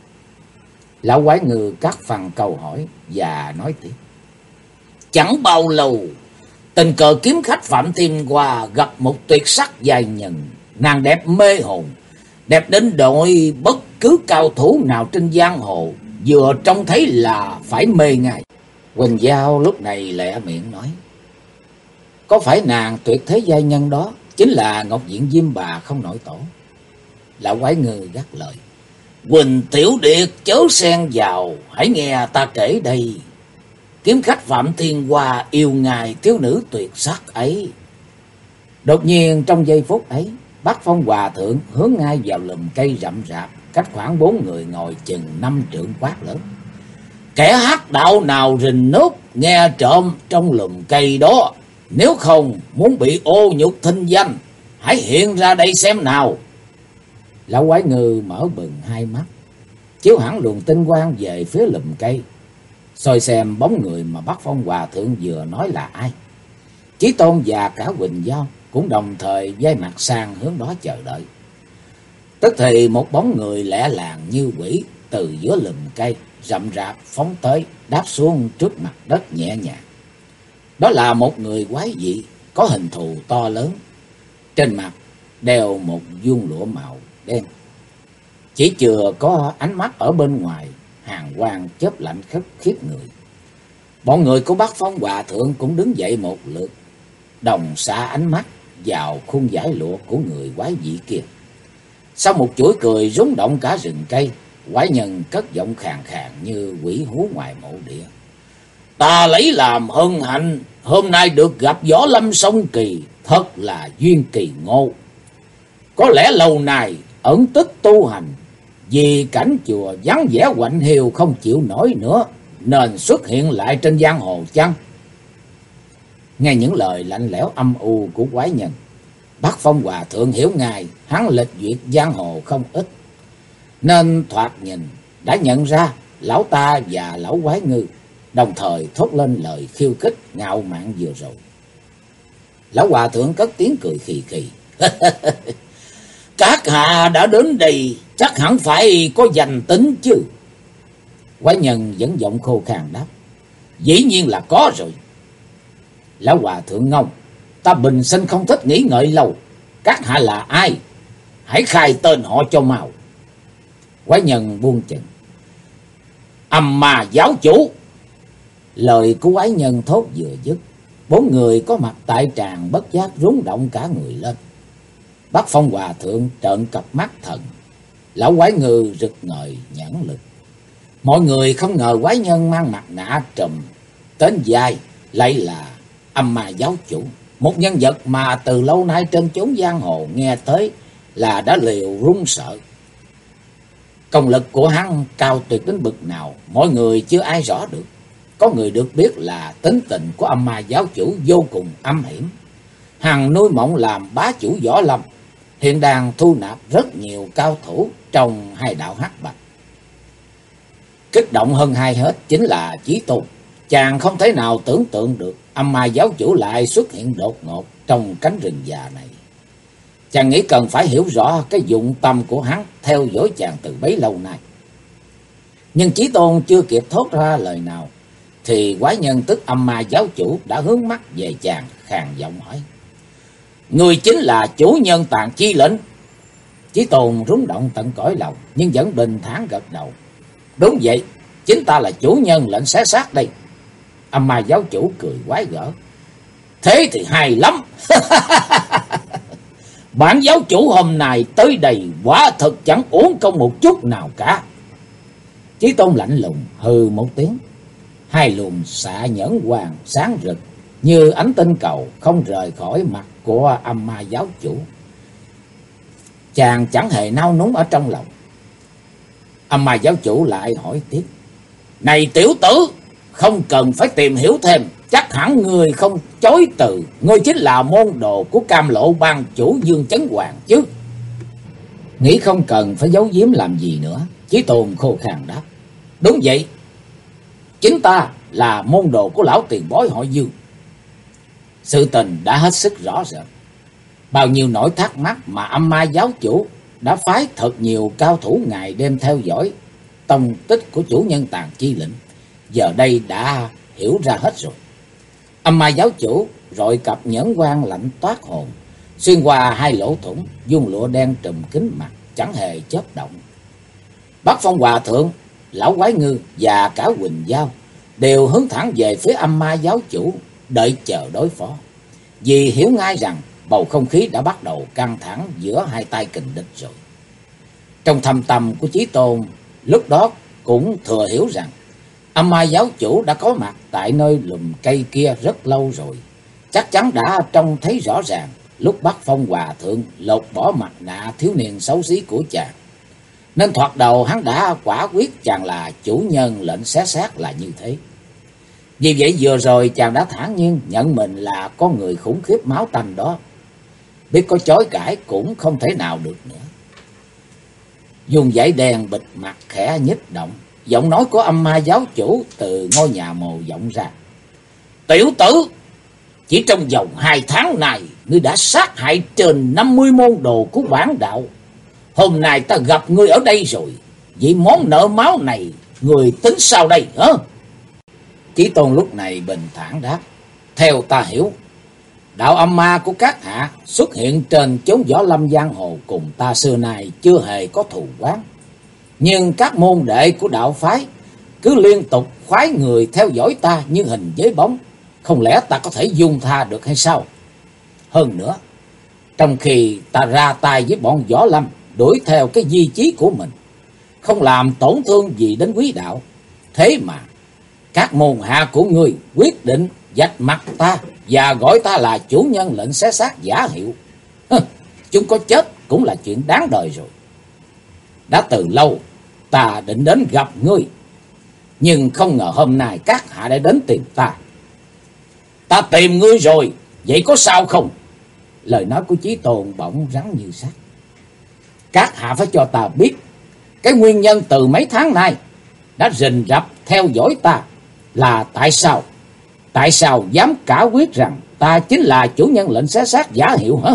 Lão quái ngư cắt phần câu hỏi và nói tiếp: "Chẳng bao lâu, tình cờ kiếm khách Phạm Thiên Hoa gặp một tuyệt sắc giai nhân. Nàng đẹp mê hồn, đẹp đến độ bất cứ cao thủ nào trên giang hồ vừa trông thấy là phải mê ngay." Quỳnh Giao lúc này lẹ miệng nói: "Có phải nàng tuyệt thế giai nhân đó chính là Ngọc Diện Diêm Bà không nội tổ?" Lão quái ngư gắt lời: "Quỳnh Tiểu Điệt chớ xen vào, hãy nghe ta kể đây. Kiếm khách Phạm Thiên Hoa yêu ngài thiếu nữ tuyệt sắc ấy." Đột nhiên trong giây phút ấy, Bắc Phong Hòa Thượng hướng ngay vào lùm cây rậm rạp, cách khoảng 4 người ngồi chừng 5 trượng quát lớn: "Kẻ hắc đạo nào rình núp nghe trộm trong lùm cây đó, nếu không muốn bị ô nhục thinh danh, hãy hiện ra đây xem nào." Lão quái ngư mở bừng hai mắt, chiếu hẳn luồng tinh quang về phía lùm cây, soi xem bóng người mà Bắc Phong Hòa Thượng vừa nói là ai. Chí Tôn và cả Quỳnh Giao cũng đồng thời vây mặt sang hướng đó chờ đợi. Tức thì một bóng người lẻ làng như quỷ từ giữa lùm cây rậm rạp phóng tới, đáp xuống trước mặt đất nhẹ nhàng. Đó là một người quái dị, có hình thù to lớn, trên mặt đeo một vuông lụa màu đen. Chỉ chừa có ánh mắt ở bên ngoài, hàn quang chớp lạnh khiếp người. Bọn người của Bắc Phong Hòa Thượng cũng đứng dậy một lượt, đồng xạ ánh mắt vào khung vải lụa của người quái dị kia. Sau một chuỗi cười rúng động cả rừng cây, quái nhân cất giọng khàn khàn như quỷ hú ngoài mộ địa. Ta lấy làm hân hạnh, hôm nay được gặp Võ Lâm song kỳ, thật là duyên kỳ ngộ. Có lẽ lâu nay ẩn tích tu hành, vì cảnh chùa vắng vẻ quạnh hiu không chịu nổi nữa, nên xuất hiện lại trên giang hồ chăng? Nghe những lời lạnh lẽo âm u của quái nhân, Bác Phong Hòa Thượng hiểu ngay hắn lệch duyệt giang hồ không ít, nên thoạt nhìn đã nhận ra lão ta và lão quái ngư, đồng thời thốt lên lời khiêu khích ngạo mạn vừa rồi. Lão Hòa Thượng cất tiếng cười khì khì. Các hạ đã đến đây chắc hẳn phải có danh tính chứ? Quái nhân vẫn giọng khô khan đáp. Dĩ nhiên là có rồi. Lão Hòa Thượng ngông, ta bình sinh không thích nghĩ ngợi lâu. Các hạ là ai? Hãy khai tên họ cho mau. Quái nhân buông chừng. Âm Ma giáo chủ. Lời của quái nhân thốt vừa dứt, bốn người có mặt tại tràng bất giác rúng động cả người lên. Bác Phong Hòa Thượng trợn cặp mắt thần, lão quái ngư rực ngời nhãn lực. Mọi người không ngờ quái nhân mang mặt nạ trùm, tên dài lại là Âm Ma giáo chủ, một nhân vật mà từ lâu nay trên chốn giang hồ nghe tới là đã liều run sợ. Công lực của hắn cao tuyệt đến bực nào, mọi người chưa ai rõ được. Có người được biết là tính tình của Âm Ma giáo chủ vô cùng âm hiểm, hằng nuôi mộng làm bá chủ võ lâm, hiện đang thu nạp rất nhiều cao thủ trong hai đạo hắc bạch. Kích động hơn hai hết chính là Chí Tôn. Chàng không thể nào tưởng tượng được Âm Ma giáo chủ lại xuất hiện đột ngột trong cánh rừng già này. Chàng nghĩ cần phải hiểu rõ cái dụng tâm của hắn theo dõi chàng từ bấy lâu nay. Nhưng Chí Tôn chưa kịp thốt ra lời nào thì quái nhân tức Âm Ma giáo chủ đã hướng mắt về chàng, khàn giọng hỏi. Người chính là chủ nhân Tàn Chi lệnh? Chí Tôn rúng động tận cõi lòng nhưng vẫn bình thản gật đầu. Đúng vậy, chính ta là chủ nhân lệnh xé xác đây. Âm Ma giáo chủ cười quái gở. Thế thì hay lắm. Bản giáo chủ hôm nay tới đây quả thật chẳng uổng công một chút nào cả. Chí Tôn lạnh lùng hừ một tiếng. Hai luồng xạ nhẫn hoàng sáng rực như ánh tinh cầu không rời khỏi mặt của Âm Ma giáo chủ. Chàng chẳng hề nao núng ở trong lòng. Âm Ma giáo chủ lại hỏi tiếp. Này tiểu tử, không cần phải tìm hiểu thêm, chắc hẳn người không chối từ, ngươi chính là môn đồ của Cam Lộ Bang chủ Dương Chấn Hoàng chứ? Nghĩ không cần phải giấu giếm làm gì nữa, Chí Tôn khô khan đáp. Đúng vậy, chính ta là môn đồ của lão tiền bối họ Dương. Sự tình đã hết sức rõ rệt. Bao nhiêu nỗi thắc mắc mà Âm Ma giáo chủ đã phái thật nhiều cao thủ ngày đêm theo dõi tông tích của chủ nhân Tàn Chi lệnh, giờ đây đã hiểu ra hết rồi. Âm Ma giáo chủ rọi cặp nhẫn quang lạnh toát hồn, xuyên qua hai lỗ thủng, dung lụa đen trùm kín mặt, chẳng hề chớp động. Bác Phong Hòa Thượng, lão quái ngư và cả Quỳnh Giao đều hướng thẳng về phía Âm Ma giáo chủ, đợi chờ đối phó. Vì hiểu ngay rằng bầu không khí đã bắt đầu căng thẳng giữa hai tay kình địch rồi. Trong thâm tâm của Chí Tôn lúc đó cũng thừa hiểu rằng Âm Ma giáo chủ đã có mặt tại nơi lùm cây kia rất lâu rồi. Chắc chắn đã trông thấy rõ ràng lúc Bác Phong Hòa Thượng lột bỏ mặt nạ thiếu niên xấu xí của chàng. Nên thoạt đầu hắn đã quả quyết chàng là chủ nhân lệnh xé xác là như thế. Vì vậy vừa rồi chàng đã thản nhiên nhận mình là con người khủng khiếp máu tanh đó. Biết có chối cãi cũng không thể nào được nữa. Dùng dãy đèn bịt mặt khẽ nhích động, giọng nói của Âm Ma giáo chủ từ ngôi nhà mồ vọng ra. Tiểu tử, chỉ trong vòng 2 tháng này, ngươi đã sát hại trên 50 môn đồ của bản đạo. Hôm nay ta gặp ngươi ở đây rồi, vậy món nợ máu này, ngươi tính sao đây hả? Chí Tôn lúc này bình thản đáp. Theo ta hiểu, đạo âm ma của các hạ xuất hiện trên chốn võ lâm giang hồ cùng ta xưa nay chưa hề có thù oán. Nhưng các môn đệ của đạo phái cứ liên tục khoái người theo dõi ta như hình với bóng. Không lẽ ta có thể dung tha được hay sao? Hơn nữa, Trong khi ta ra tay với bọn võ lâm, đuổi theo cái di chí của mình, không làm tổn thương gì đến quý đạo. Thế mà các môn hạ của ngươi quyết định vạch mặt ta và gọi ta là chủ nhân lệnh xé xác giả hiệu. Chúng có chết cũng là chuyện đáng đời rồi. Đã từ lâu ta định đến gặp ngươi, nhưng không ngờ hôm nay các hạ đã đến tìm ta. Ta tìm ngươi rồi, vậy có sao không? Lời nói của Chí Tôn bỗng rắn như sắt. Các hạ phải cho ta biết cái nguyên nhân từ mấy tháng nay đã rình rập theo dõi ta là tại sao? Tại sao dám cả quyết rằng ta chính là chủ nhân lệnh xé xác giả hiệu hả?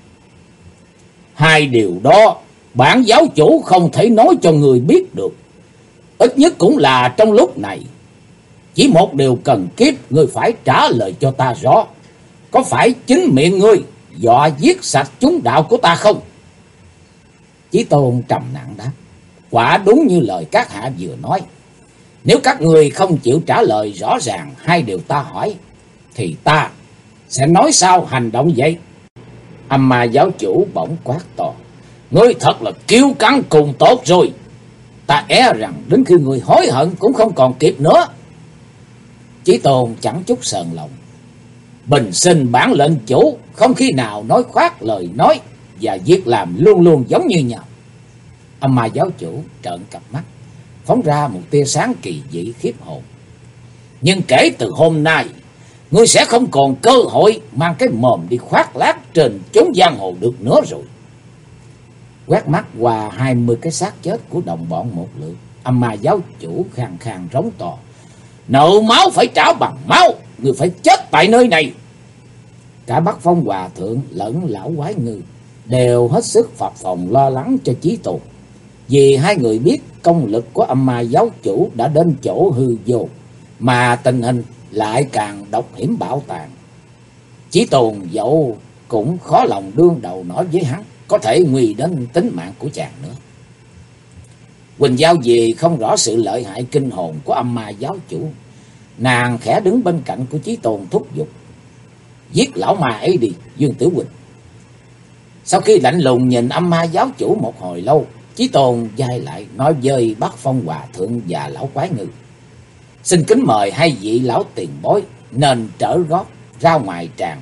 Hai điều đó bản giáo chủ không thể nói cho người biết được. Ít nhất cũng là trong lúc này. Chỉ một điều cần kiếp ngươi phải trả lời cho ta rõ. Có phải chính miệng ngươi dọa giết sạch chúng đạo của ta không? Chí Tôn trầm nặng đáp. Quả đúng như lời các hạ vừa nói. Nếu các người không chịu trả lời rõ ràng hai điều ta hỏi, thì ta sẽ nói sao hành động vậy? Âm Ma giáo chủ bỗng quát to. Ngươi thật là kiêu căng cùng tốt rồi. Ta e rằng đến khi ngươi hối hận cũng không còn kịp nữa. Chí Tôn chẳng chút sờn lòng. Bình sinh bản lệnh chủ không khi nào nói khoác lời nói và việc làm luôn luôn giống như nhau. Âm Ma giáo chủ trợn cặp mắt, phóng ra một tia sáng kỳ dị khiếp hồn. Nhưng kể từ hôm nay, ngươi sẽ không còn cơ hội mang cái mồm đi khoác lác trên chốn giang hồ được nữa rồi. Quét mắt qua 20 cái xác chết của đồng bọn một lượt, Âm Ma giáo chủ khàn khàn rống to. Nợ máu phải trả bằng máu, ngươi phải chết tại nơi này. Cả Bắc Phong Hòa Thượng lẫn Lão Quái Ngư đều hết sức phập phồng lo lắng cho Chí Tôn, vì hai người biết công lực của Âm Ma giáo chủ đã đến chỗ hư vô, mà tình hình lại càng độc hiểm bạo tàn. Chí Tôn dẫu cũng khó lòng đương đầu nói với hắn, có thể nguy đến tính mạng của chàng nữa. Quỳnh Giao vì không rõ sự lợi hại kinh hồn của Âm Ma giáo chủ, nàng khẽ đứng bên cạnh của Chí Tôn thúc giục. Giết lão ma ấy đi, Dương Tiểu Quỳnh. Sau khi lạnh lùng nhìn Âm Ma giáo chủ một hồi lâu, Chí Tôn dai lại nói với Bắc Phong Hòa Thượng và Lão Quái Ngư. Xin kính mời hai vị lão tiền bối nên trở gót ra ngoài tràng.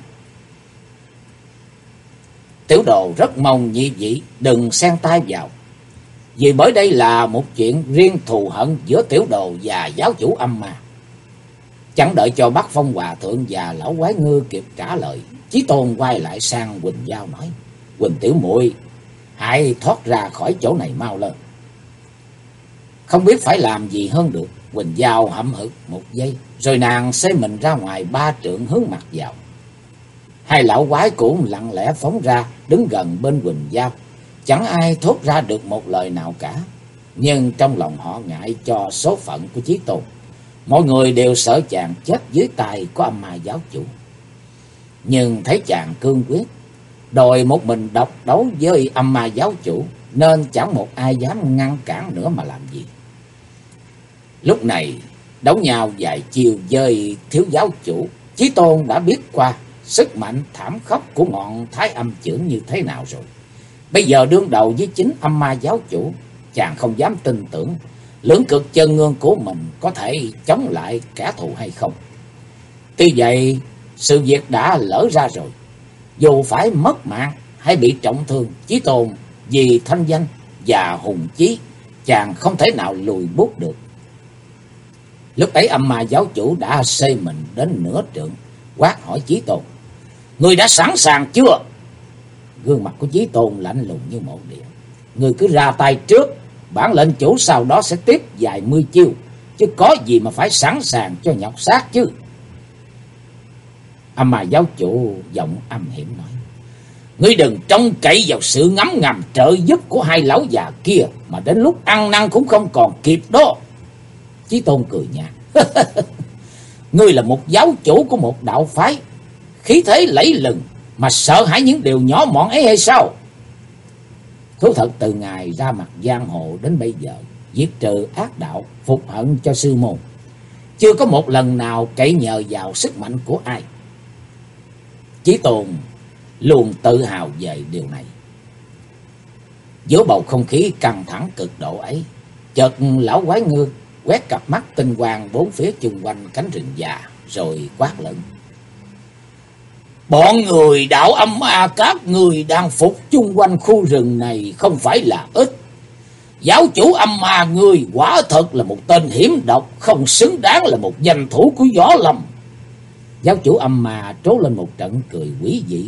Tiểu đồ rất mong nhị vị đừng xen tay vào, vì bởi đây là một chuyện riêng thù hận giữa tiểu đồ và giáo chủ Âm Ma. Chẳng đợi cho Bắc Phong Hòa Thượng và Lão Quái Ngư kịp trả lời, Chí Tôn quay lại sang Quỳnh Giao nói. Quỳnh tiểu muội, hãy thoát ra khỏi chỗ này mau lên. Không biết phải làm gì hơn được, Quỳnh Giao hậm hực một giây, rồi nàng xê mình ra ngoài 3 trượng hướng mặt vào. Hai lão quái cũng lặng lẽ phóng ra, đứng gần bên Quỳnh Giao. Chẳng ai thốt ra được một lời nào cả, nhưng trong lòng họ ngại cho số phận của Chí Tôn. Mọi người đều sợ chàng chết dưới tay của Âm Ma giáo chủ. Nhưng thấy chàng cương quyết, đòi một mình độc đấu với Âm Ma giáo chủ, nên chẳng một ai dám ngăn cản nữa mà làm gì. Lúc này đấu nhau vài chiều với thiếu giáo chủ, Chí Tôn đã biết qua sức mạnh thảm khốc của ngọn Thái Âm chưởng như thế nào rồi. Bây giờ đương đầu với chính Âm Ma giáo chủ, chàng không dám tin tưởng lưỡng cực chân ngương của mình có thể chống lại kẻ thù hay không. Tuy vậy, sự việc đã lỡ ra rồi. Dù phải mất mạng hay bị trọng thương, Chí Tôn vì thanh danh và hùng chí, chàng không thể nào lùi bước được. Lúc ấy Âm Ma giáo chủ đã xê mình đến nửa trượng, quát hỏi Chí Tôn. Ngươi đã sẵn sàng chưa? Gương mặt của Chí Tôn lạnh lùng như một điện. Ngươi cứ ra tay trước, bản lệnh chủ sau đó sẽ tiếp vài 10 chiêu, chứ có gì mà phải sẵn sàng cho nhọc xác chứ. Âm Ma giáo chủ giọng âm hiểm nói. Ngươi đừng trông cậy vào sự ngấm ngầm trợ giúp của hai lão già kia, mà đến lúc ăn năn cũng không còn kịp đó. Chí Tôn cười nhạt. Ngươi là một giáo chủ của một đạo phái, khí thế lẫy lừng, mà sợ hãi những điều nhỏ mọn ấy hay sao? Thú thật từ ngày ra mặt giang hồ đến bây giờ, diệt trừ ác đạo, phục hận cho sư môn, chưa có một lần nào cậy nhờ vào sức mạnh của ai. Chí Tôn luôn tự hào về điều này. Giữa bầu không khí căng thẳng cực độ ấy, chợt lão quái ngư quét cặp mắt tinh quang bốn phía chung quanh cánh rừng già, rồi quát lớn: bọn người đạo âm ma các người đang phục chung quanh khu rừng này không phải là ít. Giáo chủ âm ma người quả thật là một tên hiểm độc, không xứng đáng là một danh thủ của Võ Lâm. Giáo chủ âm ma trố lên một trận cười quỷ dị.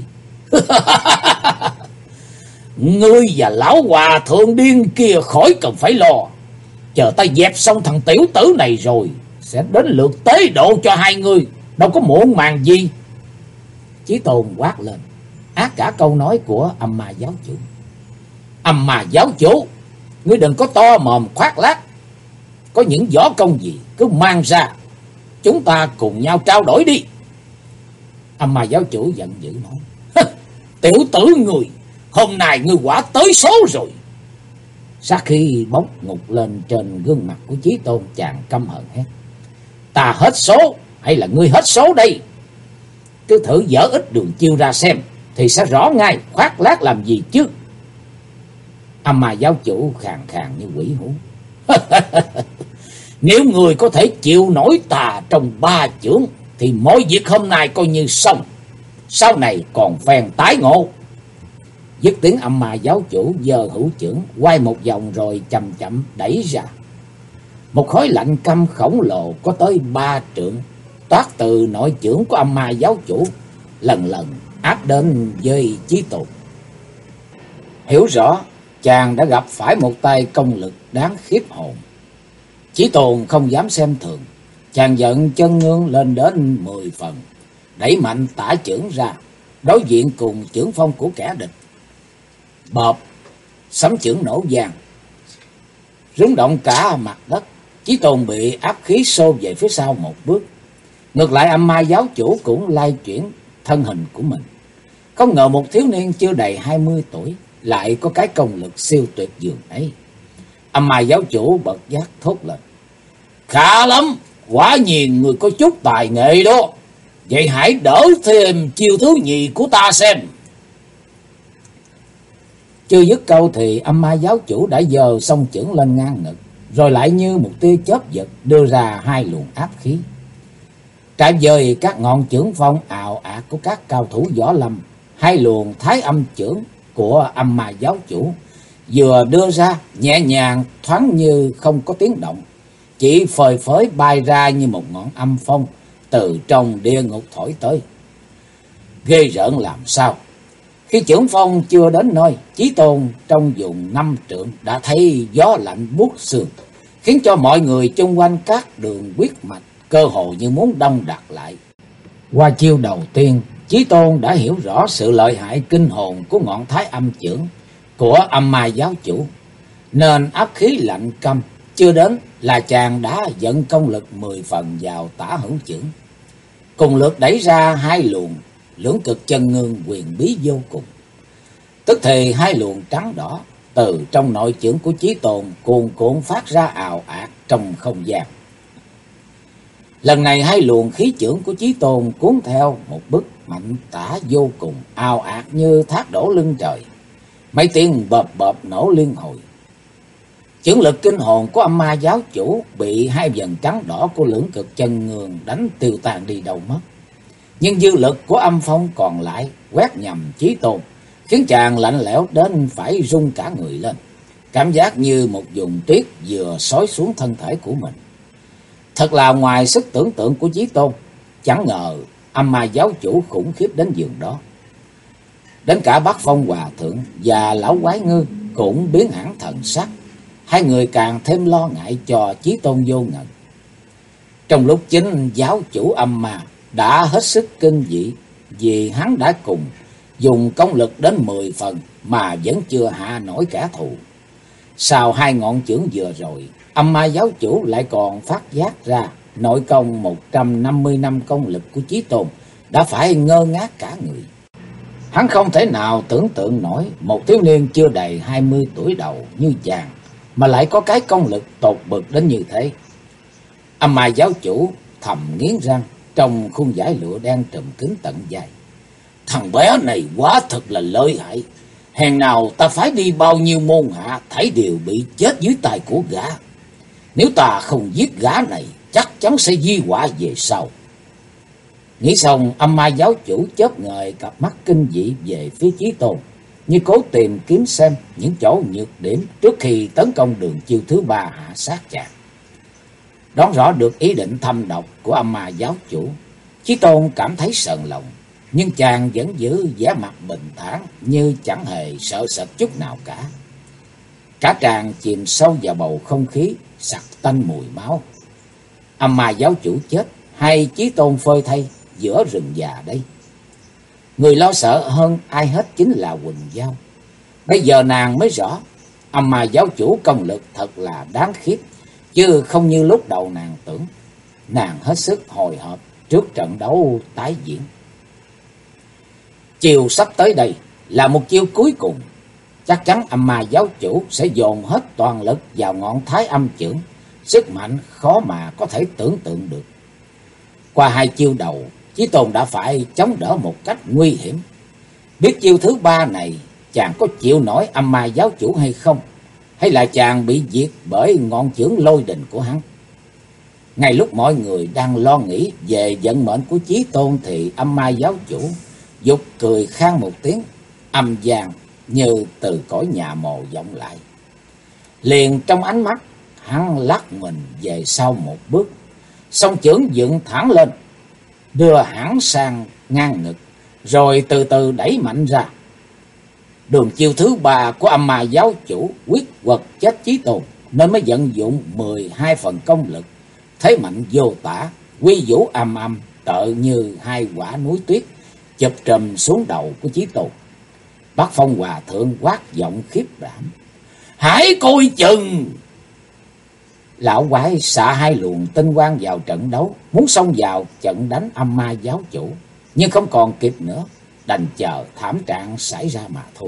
Ngươi và lão hòa thượng điên kia khỏi cần phải lo. Chờ ta dẹp xong thằng tiểu tử này rồi, sẽ đến lượt tế độ cho hai người, đâu có muộn màng gì. Chí Tôn quát lên, ác cả câu nói của âm ma giáo chủ. Âm ma giáo chủ, ngươi đừng có to mồm khoác lác. Có những võ công gì cứ mang ra, chúng ta cùng nhau trao đổi đi. Âm ma giáo chủ giận dữ nói: tiểu tử người, hôm nay ngươi quả tới số rồi. Sát khí bốc ngục lên trên gương mặt của Chí Tôn, chàng căm hận hét: ta hết số hay là ngươi hết số đây? Cứ thử dở ít đường chiêu ra xem, thì sẽ rõ ngay khoác lác làm gì chứ. Âm ma giáo chủ khàn khàn như quỷ hú: nếu người có thể chịu nổi ta trong 3 chưởng, thì mọi việc hôm nay coi như xong, sau này còn phen tái ngộ. Dứt tiếng, âm ma giáo chủ giơ hữu chưởng quay một vòng rồi chậm chậm đẩy ra. Một khối lạnh căm khổng lồ có tới 3 trượng toát từ nội chưởng của âm ma giáo chủ, lần lần áp đến với Chí Tôn. Hiểu rõ chàng đã gặp phải một tay công lực đáng khiếp hồn. Chí Tôn không dám xem thường, chàng giận chân ngương lên đến 10 phần, đẩy mạnh tả chưởng ra, đối diện cùng chưởng phong của kẻ địch. Bộp, sấm chưởng nổ vang, rung động cả mặt đất. Chí Tôn bị áp khí xô về phía sau một bước. Ngược lại, âm ma giáo chủ cũng lay chuyển thân hình của mình. Không ngờ một thiếu niên chưa đầy 20 tuổi lại có cái công lực siêu tuyệt dường ấy. Âm ma giáo chủ bật giác thốt lên: khá lắm, quả nhiên người có chút tài nghệ đó. Vậy hãy đỡ thêm chiêu thứ nhì của ta xem. Chưa dứt câu thì âm ma giáo chủ đã giơ song chưởng lên ngang ngực, rồi lại như một tia chớp giật đưa ra 2 luồng áp khí. Trải dời các ngọn chưởng phong ào ạt của các cao thủ võ lâm, 2 luồng thái âm chưởng của âm ma giáo chủ vừa đưa ra nhẹ nhàng thoáng như không có tiếng động, chỉ phơi phới bay ra như một ngọn âm phong từ trong địa ngục thổi tới. Ghê rợn làm sao! Khi chưởng phong chưa đến nơi, Chí Tôn trong vùng 5 trượng đã thấy gió lạnh buốt xương, khiến cho mọi người chung quanh các đường huyết mạch cơ hồ như muốn đông đặc lại. Qua chiêu đầu tiên, Chí Tôn đã hiểu rõ sự lợi hại kinh hồn của ngọn thái âm chưởng của âm ma giáo chủ, nên áp khí lạnh căm chưa đến là chàng đã dẫn công lực 10 phần vào tả hữu chưởng, cùng lượt đẩy ra 2 luồng lưỡng cực chân ngương quyền bí vô cùng. Tức thì 2 luồng trắng đỏ từ trong nội chưởng của Chí Tôn cuồn cuộn phát ra ào ạt trong không gian. Lần này 2 luồng khí chưởng của Chí Tôn cuốn theo một bức mạnh tả vô cùng, ào ạt như thác đổ lưng trời. Mấy tiếng bợp bợp nổ liên hồi. Chưởng lực kinh hồn của âm ma giáo chủ bị 2 vầng trắng đỏ của lưỡng cực chân ngương đánh tiêu tan đi đâu mất. Nhưng dư lực của âm phong còn lại quét nhầm Chí Tôn, khiến chàng lạnh lẽo đến phải run cả người lên, cảm giác như một vùng tuyết vừa xối xuống thân thể của mình. Thật là ngoài sức tưởng tượng của Chí Tôn. Chẳng ngờ âm ma giáo chủ khủng khiếp đến giường đó. Đến cả Bát Phong Hòa Thượng và lão quái ngư cũng biến hẳn thần sắc. 2 người càng thêm lo ngại cho Chí Tôn vô ngần. Trong lúc chính giáo chủ âm ma đã hết sức kinh dị, vì hắn đã cùng dùng công lực đến 10 phần mà vẫn chưa hạ nổi kẻ thù. Sau 2 ngọn chưởng vừa rồi, âm ma giáo chủ lại còn phát giác ra nội công 150 năm công lực của Chí Tôn đã phải ngơ ngác cả người. Hắn không thể nào tưởng tượng nổi một thiếu niên chưa đầy 20 tuổi đầu như chàng mà lại có cái công lực tột bực đến như thế. Âm ma giáo chủ thầm nghiến răng trong khung vải lụa đen trùm kín tận vai, Thằng bé này quá thật là lợi hại. Hèn nào ta phải đi bao nhiêu môn hạ, thảy đều bị chết dưới tay của gã. Nếu ta không giết gã này, chắc chắn sẽ di họa về sau. Nghĩ xong, Âm Ma giáo chủ chớp ngời cặp mắt kinh dị về phía Chí Tôn, như cố tìm kiếm xem những chỗ nhược điểm trước khi tấn công đường chiêu thứ ba hạ sát chàng. Đoán rõ được ý định thâm độc của Âm Ma giáo chủ, Chí Tôn cảm thấy sờn lòng, nhưng chàng vẫn giữ vẻ mặt bình thản như chẳng hề sợ sệt chút nào cả. Cả tràng chìm sâu vào bầu không khí sặc tanh mùi máu. Âm Ma giáo chủ chết hay Chí Tôn phơi thây giữa rừng già đây? Người lo sợ hơn ai hết chính là Quỳnh Giao. Bây giờ nàng mới rõ, Âm Ma giáo chủ công lực thật là đáng khiếp, chứ không như lúc đầu nàng tưởng. Nàng hết sức hồi hộp trước trận đấu tái diễn. Chiều sắp tới đây là một chiêu cuối cùng. Chắc chắn Âm Ma giáo chủ sẽ dồn hết toàn lực vào ngọn Thái Âm chưởng, sức mạnh khó mà có thể tưởng tượng được. Qua hai chiêu đầu, Chí Tôn đã phải chống đỡ một cách nguy hiểm. Biết chiêu thứ ba này, chàng có chịu nổi Âm Ma giáo chủ hay không? Hay là chàng bị diệt bởi ngọn chưởng lôi đình của hắn? Ngay lúc mọi người đang lo nghĩ về vận mệnh của Chí Tôn, thì Âm Ma giáo chủ giục cười khan một tiếng, âm vang như từ cõi nhà mồ vọng lại. Liền trong ánh mắt, hắn lắc mình về sau một bước, song chưởng dựng thẳng lên, đưa hẳn sang ngang ngực, rồi từ từ đẩy mạnh ra. Đường chiêu thứ ba của Âm Ma giáo chủ quyết quật chết Chí Tôn, nên mới vận dụng 12 phần công lực, thế mạnh vô tả, quy vũ âm âm, tợ như hai quả núi tuyết chụp trùm xuống đầu của Chí Tôn. Bác Phong Hòa thượng quát giọng khiếp đảm: "Hãy coi chừng!" Lão quái xạ hai luồng tinh quang vào trận đấu, muốn xông vào trận đánh Âm Ma giáo chủ, nhưng không còn kịp nữa, đành chờ thảm trạng xảy ra mà thôi.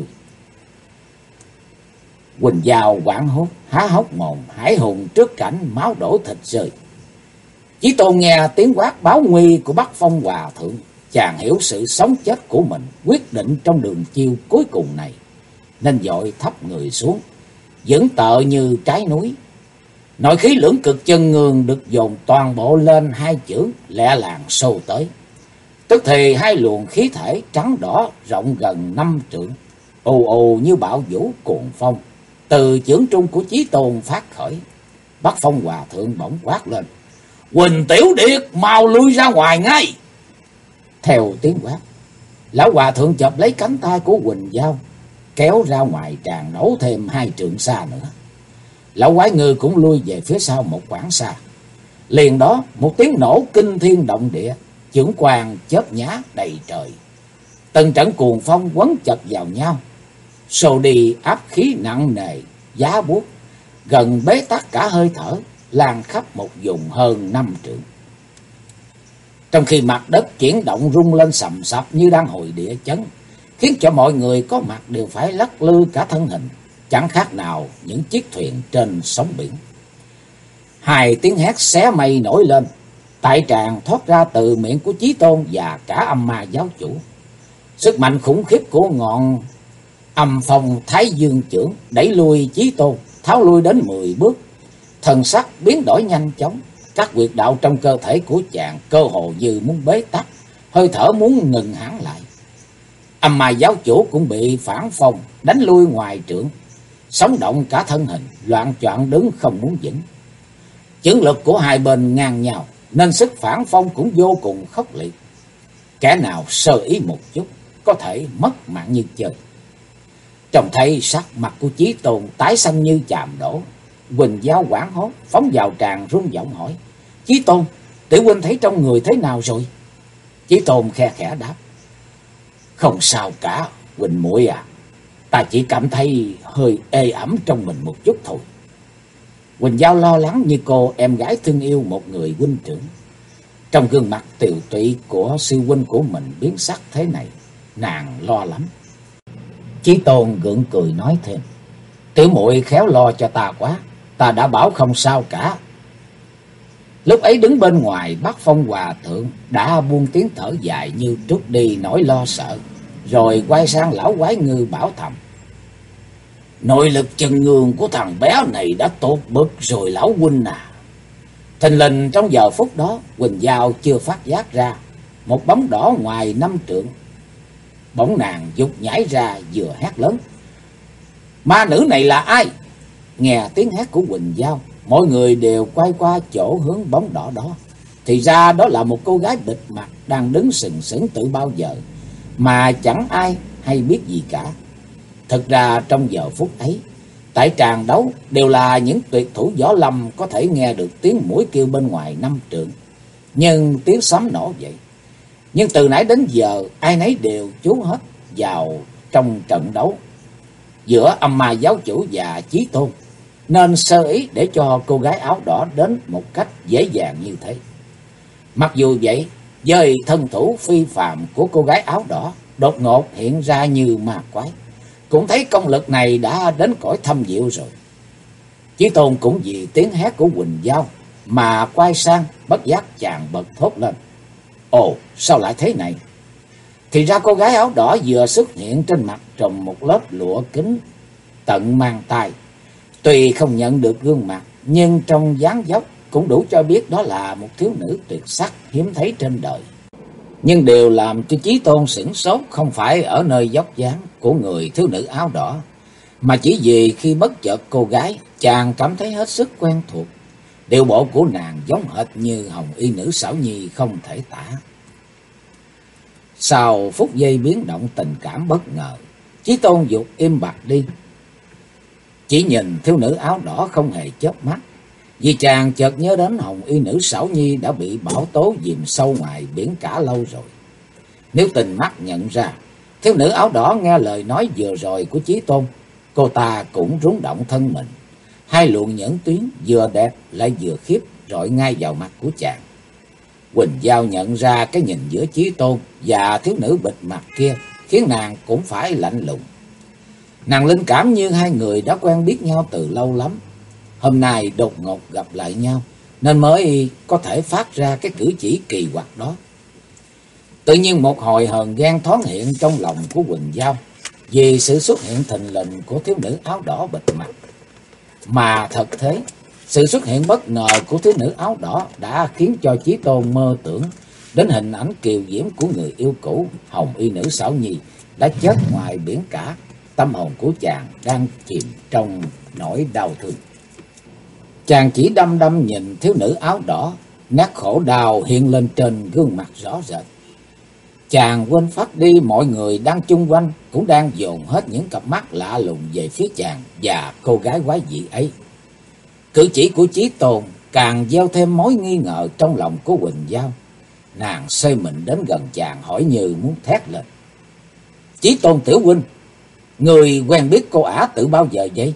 Quỳnh Giao hoảng hốt há hốc mồm, hãi hùng trước cảnh máu đổ thịt rơi. Chí Tôn nghe tiếng quát báo nguy của Bắc Phong Hòa thượng, chàng hiểu sự sống chết của mình quyết định trong đường chiêu cuối cùng này, nên vội thấp người xuống, vững tợ như trái núi. Nội khí lưỡng cực chân ngương được dồn toàn bộ lên hai chưởng, lẹ làng xô tới. Tức thì hai luồng khí thể trắng đỏ rộng gần 5 trượng, ù ù như bão vũ cuồng phong, từ chưởng trung của Chí Tôn phát khởi. Bắc Phong Hòa thượng bỗng quát lên: "Quỳnh Tiểu Điệt, mau lui ra ngoài ngay!" Theo tiếng quát, lão hòa thượng chộp lấy cánh tay của Quỳnh Giao, kéo ra ngoài tràn đấu thêm 2 trượng xa nữa. Lão quái ngư cũng lui về phía sau một quãng xa. Liền đó một tiếng nổ kinh thiên động địa, chưởng quang chớp nhá đầy trời. Từng trận cuồng phong quấn chật vào nhau, xô đi áp khí nặng nề, giá buốt, gần bế tắc cả hơi thở, lan khắp một vùng hơn 5 trượng. Trong khi mặt đất chuyển động rung lên sầm sập như đang hồi địa chấn, khiến cho mọi người có mặt đều phải lắc lư cả thân hình, chẳng khác nào những chiếc thuyền trên sóng biển. Hai tiếng hét xé mây nổi lên, tại tràng thoát ra từ miệng của Chí Tôn và cả Âm Ma giáo chủ. Sức mạnh khủng khiếp của ngọn Âm Phong Thái Dương chưởng đẩy lui Chí Tôn, tháo lui đến 10 bước. Thần sắc biến đổi nhanh chóng, các huyệt đạo trong cơ thể của chàng cơ hồ như muốn bế tắc, hơi thở muốn ngừng hẳn lại. Âm Ma giáo chủ cũng bị phản phong đánh lui ngoài trượng, sống động cả thân hình, loạng choạng đứng không muốn vững. Chưởng lực của hai bên ngang nhau, nên sức phản phong cũng vô cùng khốc liệt. Kẻ nào sơ ý một chút có thể mất mạng như chơi. Trông thấy sắc mặt của Chí Tôn tái xanh như chàm đổ, Quỳnh Giao hoảng hốt phóng vào tràng run giọng hỏi: "Chí Tôn, tiểu huynh thấy trong người thế nào rồi?" Chí Tôn khe khẽ đáp: "Không sao cả, Quỳnh muội à, ta chỉ cảm thấy hơi ê ẩm trong mình một chút thôi." Quỳnh Giao lo lắng như cô em gái thương yêu một người huynh trưởng. Trong gương mặt tiều tụy của sư huynh của mình biến sắc thế này, nàng lo lắm. Chí Tôn gượng cười nói thêm: "Tiểu muội khéo lo cho ta quá, ta đã bảo không sao cả." Lúc ấy đứng bên ngoài, Bắc Phong Hòa thượng đã buông tiếng thở dài như trút đi nỗi lo sợ, rồi quay sang lão quái ngư bảo thầm: Nội lực chân ngương của thằng bé này đã tốt bực rồi lão huynh à. Thình lình trong giờ phút đó, Quỳnh Giao chưa phát giác ra một bóng đỏ ngoài 5 trượng. Bỗng nàng giục nhảy ra vừa hét lớn: Ma nữ này là ai? Nghe tiếng hét của Quỳnh Giao, mọi người đều quay qua chỗ hướng bóng đỏ đó. Thì ra đó là một cô gái bịt mặt đang đứng sừng sững từ bao giờ, mà chẳng ai hay biết gì cả. Thực ra trong giờ phút ấy, tại tràng đấu đều là những tuyệt thủ võ lâm có thể nghe được tiếng mũi kêu bên ngoài 5 trượng, nhưng tiếng sấm nổ vậy. Nhưng từ nãy đến giờ, ai nấy đều chú hết vào trong trận đấu giữa Âm Ma giáo chủ và Chí Tôn, nên sơ ý để cho cô gái áo đỏ đến một cách dễ dàng như thế. Mặc dù vậy, với thân thủ phi phàm của cô gái áo đỏ đột ngột hiện ra như ma quái, cũng thấy công lực này đã đến cõi thâm diệu rồi. Chí Tôn cũng vì tiếng hét của Quỳnh Giao mà quay sang, bất giác chàng bật thốt lên: Ồ, sao lại thế này? Thì ra cô gái áo đỏ vừa xuất hiện trên mặt trùm một lớp lụa kính tận mang tai. Tuy không nhận được gương mặt, nhưng trong dáng dốc cũng đủ cho biết đó là một thiếu nữ tuyệt sắc hiếm thấy trên đời. Nhưng điều làm cho Chí Tôn sửng sốt không phải ở nơi dốc dáng của người thiếu nữ áo đỏ, mà chỉ vì khi bất chợt cô gái, chàng cảm thấy hết sức quen thuộc. Điệu bộ của nàng giống hệt như hồng y nữ xảo nhi không thể tả. Sau phút giây biến động tình cảm bất ngờ, Chí Tôn dục im bặt đi, chỉ nhìn thiếu nữ áo đỏ không hề chớp mắt, vì chàng chợt nhớ đến hồng y nữ xảo nhi đã bị bão tố dìm sâu ngoài biển cả lâu rồi. Nếu tình mắt nhận ra, thiếu nữ áo đỏ nghe lời nói vừa rồi của Chí Tôn, cô ta cũng rúng động thân mình. Hai luồng nhẫn tuyến vừa đẹp lại vừa khiếp rọi ngay vào mặt của chàng. Quỳnh Giao nhận ra cái nhìn giữa Chí Tôn và thiếu nữ bịt mặt kia khiến nàng cũng phải lạnh lùng. Nàng linh cảm như hai người đã quen biết nhau từ lâu lắm, hôm nay đột ngột gặp lại nhau nên mới có thể phát ra cái cử chỉ kỳ quặc đó. Tự nhiên một hồi hờn ghen thoáng hiện trong lòng của Quỳnh Giao vì sự xuất hiện thình lình của thiếu nữ áo đỏ bịt mặt. Mà thật thế, sự xuất hiện bất ngờ của thiếu nữ áo đỏ đã khiến cho Chí Tôn mơ tưởng đến hình ảnh kiều diễm của người yêu cũ hồng y nữ xảo nhi đã chết ngoài biển cả. Tâm hồn của chàng đang chìm trong nỗi đau thương. Chàng chỉ đăm đăm nhìn thiếu nữ áo đỏ, nét khổ đau hiện lên trên gương mặt rõ rệt. Chàng quên phát đi mọi người đang chung quanh cũng đang dồn hết những cặp mắt lạ lùng về phía chàng và cô gái quái dị ấy. Cử chỉ của Chí Tôn càng gieo thêm mối nghi ngờ trong lòng của Quỳnh Giao. Nàng xoay mình đến gần chàng hỏi như muốn thét lên: Chí Tôn tiểu huynh, người quen biết cô ả từ bao giờ vậy?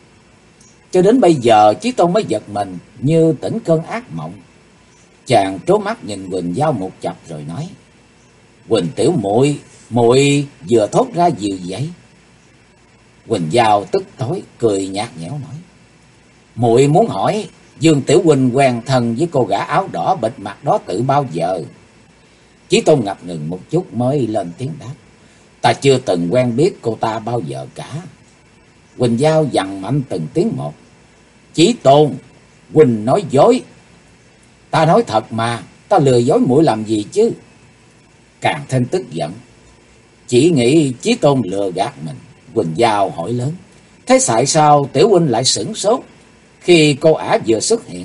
Cho đến bây giờ Chí Tôn mới giật mình như tỉnh cơn ác mộng. Chàng trố mắt nhìn Quỳnh Giao một chập rồi nói: Quỳnh tiểu muội, muội vừa thốt ra gì vậy? Quỳnh Giao tức tối cười nhạt nhẽo nói: Muội muốn hỏi Dương tiểu huynh quen thân với cô gã áo đỏ bịt mặt đó từ bao giờ? Chí Tôn ngập ngừng một chút mới lên tiếng đáp: Ta chưa từng quen biết cô ta bao giờ cả. Quỳnh Giao dằn mạnh từng tiếng một: Chí Tôn, huynh nói dối. Ta nói thật mà, ta lừa dối muội làm gì chứ? Càng thêm tức giận, chỉ nghĩ Chí Tôn lừa gạt mình, Quỳnh Giao hỏi lớn: Thế tại sao tiểu huynh lại sửng sốt khi cô ả vừa xuất hiện?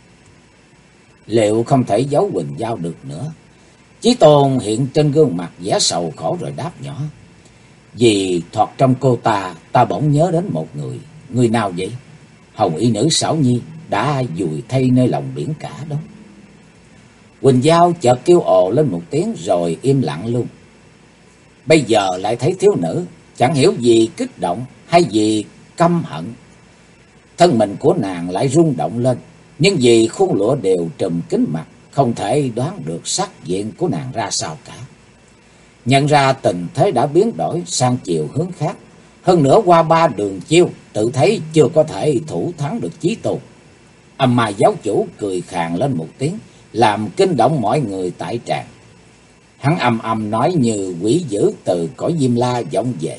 Liệu không thể giấu Quỳnh Giao được nữa, Chí Tôn hiện trên gương mặt vẻ sầu khổ rồi đáp nhỏ: Vì thoạt trong cô ta bỗng nhớ đến một người. Người nào vậy? Hồng y nữ xảo nhi đã vùi thay nơi lòng biển cả đó. Quỳnh Giao chợt kêu ồ lên một tiếng rồi im lặng luôn. Bây giờ lại thấy thiếu nữ, chẳng hiểu vì kích động hay vì căm hận, thân mình của nàng lại rung động lên. Nhưng vì khuôn lụa đều trùm kín mặt, không thể đoán được sắc diện của nàng ra sao cả. Nhận ra tình thế đã biến đổi sang chiều hướng khác, hơn nữa qua 3 đường chiêu tự thấy chưa có thể thủ thắng được Chí Tôn. Âm Ma giáo chủ cười khàn lên một tiếng, làm kinh động mọi người tại tràng. Hắn ầm ầm nói như quỷ dữ từ cõi Diêm La vọng về.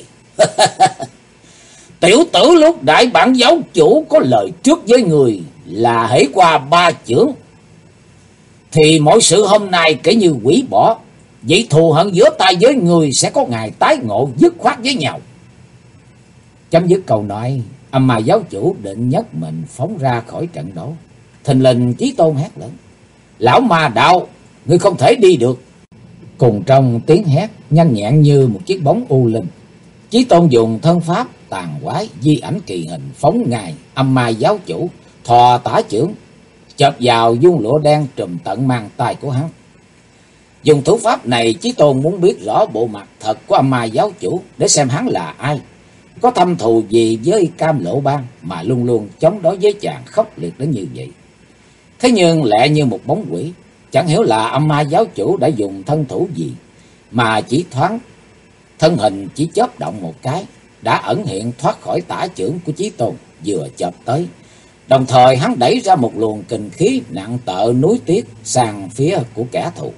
Tiểu tử, lúc đại bản giáo chủ có lời trước với người là hễ qua 3 chưởng thì mọi sự hôm nay kể như hủy bỏ. Vậy thù hận giữa ta với người sẽ có ngày tái ngộ dứt khoát với nhau. Chấm dứt câu nói, Âm Ma giáo chủ định nhấc mình phóng ra khỏi trận đấu. Thình lình Chí Tôn hét lớn: Lão Ma đạo, ngươi không thể đi được. Cùng trong tiếng hét nhanh nhẹn như một chiếc bóng u linh, Chí Tôn dùng thân pháp tàn quái di ảnh kỳ hình phóng ngay Âm Ma giáo chủ, thò tả chưởng chộp vào dung lụa đen trùm tận mang tay của hắn. Dùng thủ pháp này, Chí Tôn muốn biết rõ bộ mặt thật của Âm Ma giáo chủ để xem hắn là ai, có thâm thù gì với Cam Lộ Bang mà luôn luôn chống đối với chàng khốc liệt đến như vậy. Thế nhưng lẹ như một bóng quỷ, chẳng hiểu là Âm Ma giáo chủ đã dùng thân thủ gì mà chỉ thoáng thân hình chỉ chớp động một cái đã ẩn hiện thoát khỏi tả chưởng của Chí Tôn vừa chộp tới. Đồng thời hắn đẩy ra một luồng kình khí nặng tợ núi tuyết sang phía của kẻ thù.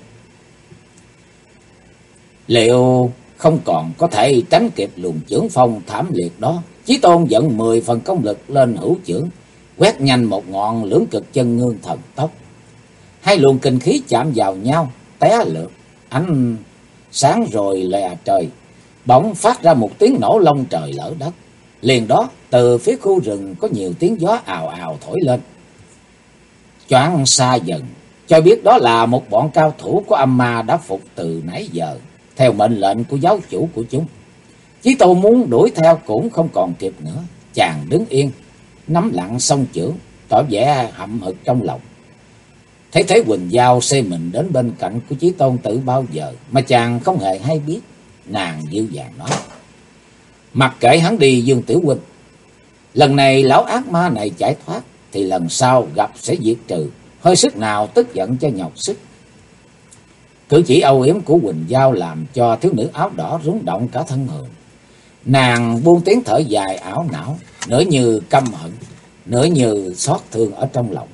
Liệu không còn có thể tránh kịp luồng chưởng phong thảm liệt đó, Chí Tôn dẫn 10 phần công lực lên hữu chưởng, quét nhanh một ngọn lưỡng cực chân ngương thần tốc. Hai luồng kinh khí chạm vào nhau, té lượt, ánh sáng rồi lè trời, bỗng phát ra một tiếng nổ long trời lở đất. Liền đó, từ phía khu rừng có nhiều tiếng gió ào ào thổi lên, choáng xa dần, cho biết đó là một bọn cao thủ của Âm Ma đã phục từ nãy giờ, theo mệnh lệnh của giáo chủ của chúng. Chí Tôn muốn đuổi theo cũng không còn kịp nữa. Chàng đứng yên, nắm lặng song chưởng, tỏ vẻ hậm hực trong lòng. Thấy Thế Quỳnh Giao xây mình đến bên cạnh của Chí Tôn từ bao giờ mà chàng không hề hay biết. Nàng dịu dàng nói: Mặc kệ hắn đi Dương Tiểu huynh, lần này lão ác ma này chạy thoát thì lần sau gặp sẽ diệt trừ, hơi sức nào tức giận cho nhọc sức. Cử chỉ âu yếm của Quỳnh Giao làm cho thiếu nữ áo đỏ rúng động cả thân hồn. Nàng buông tiếng thở dài ảo não, nửa như căm hận, nửa như xót thương ở trong lòng.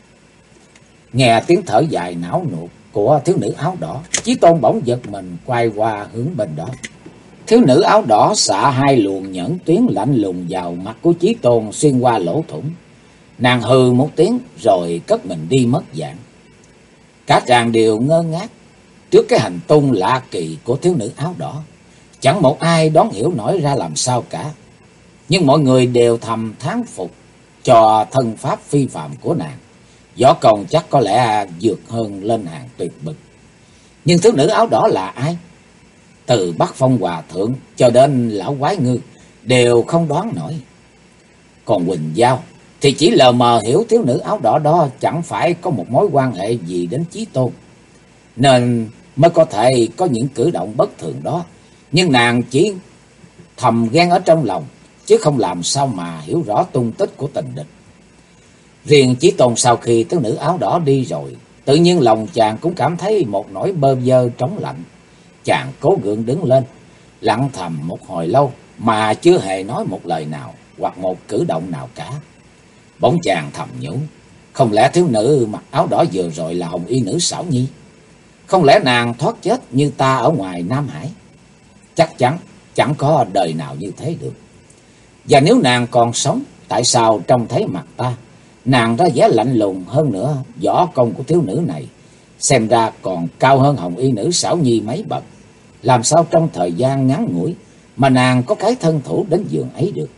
Nghe tiếng thở dài não nuột của thiếu nữ áo đỏ, Chí Tôn bỗng giật mình quay qua hướng bên đó. Thiếu nữ áo đỏ xạ hai luồng nhẫn tuyến lạnh lùng vào mặt của Chí Tôn xuyên qua lỗ thủng. Nàng hừ một tiếng rồi cất mình đi mất dạng. Cả tràng đều ngơ ngác trước cái hành tung lạ kỳ của thiếu nữ áo đỏ. Chẳng một ai đoán hiểu nổi ra làm sao cả. Nhưng mọi người đều thầm thán phục cho thân pháp phi phạm của nàng. Võ công chắc có lẽ vượt hơn lên hàng tuyệt bực. Nhưng thiếu nữ áo đỏ là ai? Từ Bắc Phong Hòa Thượng cho đến lão quái ngư đều không đoán nổi. Còn Quỳnh Giao thì chỉ lờ mờ hiểu thiếu nữ áo đỏ đó chẳng phải có một mối quan hệ gì đến Chí Tôn, nên mới có thể có những cử động bất thường đó. Nhưng nàng chỉ thầm ghen ở trong lòng, chứ không làm sao mà hiểu rõ tung tích của tình địch. Riêng Chí Tôn sau khi thiếu nữ áo đỏ đi rồi, tự nhiên lòng chàng cũng cảm thấy một nỗi bơ vơ trống lạnh. Chàng cố gượng đứng lên, lặng thầm một hồi lâu mà chưa hề nói một lời nào hoặc một cử động nào cả. Bỗng chàng thầm nhủ, không lẽ thiếu nữ mặc áo đỏ vừa rồi là Hồng Y nữ Xảo Nhi? Không lẽ nàng thoát chết như ta ở ngoài Nam Hải? Chắc chắn chẳng có đời nào như thế được. Và nếu nàng còn sống, tại sao trông thấy mặt ta nàng ra vẻ lạnh lùng hơn nữa? Võ công của thiếu nữ này xem ra còn cao hơn Hồng Y nữ Xảo Nhi mấy bậc. Làm sao trong thời gian ngắn ngủi mà nàng có cái thân thủ đến giường ấy được?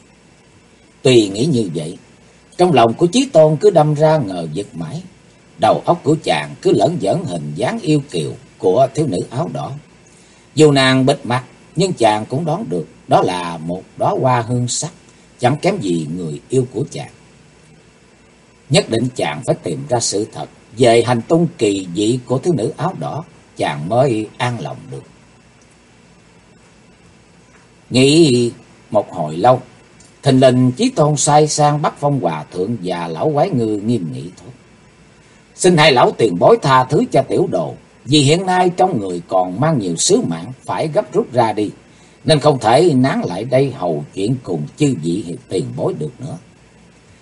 Tuy nghĩ như vậy, trong lòng của Chí Tôn cứ đâm ra ngờ vực mãi. Đầu óc của chàng cứ lởn vởn hình dáng yêu kiều của thiếu nữ áo đỏ. Dù nàng bịt mặt, nhưng chàng cũng đoán được đó là một đóa hoa hương sắc, chẳng kém gì người yêu của chàng. Nhất định chàng phải tìm ra sự thật về hành tung kỳ dị của thiếu nữ áo đỏ, chàng mới an lòng được. Nghĩ một hồi lâu, thình lình Chí Tôn sai sang Bắc Phong Hòa Thượng và lão quái ngư nghiêm nghị thôi: Xin hai lão tiền bối tha thứ cho tiểu đồ, vì hiện nay trong người còn mang nhiều sứ mạng phải gấp rút ra đi, nên không thể nán lại đây hầu chuyện cùng chư vị tiền bối được nữa.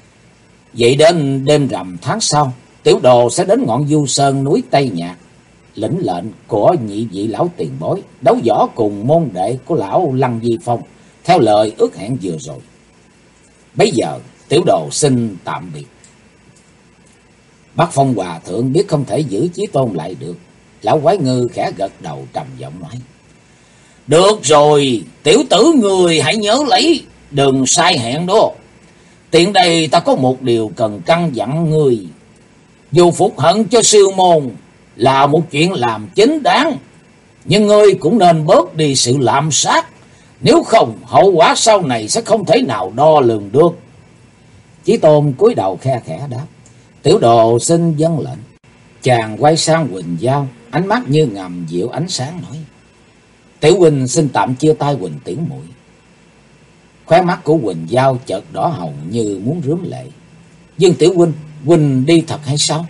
Vậy đến đêm rằm tháng sau, tiểu đồ sẽ đến ngọn Du Sơn núi Tây Nhạc, lĩnh lệnh của nhị vị lão tiền bối đấu võ cùng môn đệ của lão Lăng Di Phong theo lời ước hẹn vừa rồi. Bây giờ tiểu đồ xin tạm biệt. Bắc Phong Hòa Thượng biết không thể giữ Chí Tôn lại được. Lão Quái Ngư khẽ gật đầu trầm giọng nói: Được rồi, tiểu tử người hãy nhớ lấy, đừng sai hẹn đó. Tiện đây ta có một điều cần căn dặn ngươi. Dù phục hận cho sư môn là một chuyện làm chính đáng, nhưng ngươi cũng nên bớt đi sự lạm sát. Nếu không, hậu quả sau này sẽ không thể nào đo lường được. Chí Tôn cúi đầu khe khẽ đáp: Tiểu đồ xin vâng lệnh. Chàng quay sang Quỳnh Giao, ánh mắt như ngầm dịu ánh sáng nói: Tiểu huynh xin tạm chia tay Quỳnh tiểu muội. Khóe mắt của Quỳnh Giao chợt đỏ hồng như muốn rướm lệ. Dương tiểu huynh, huynh đi thật hay sao?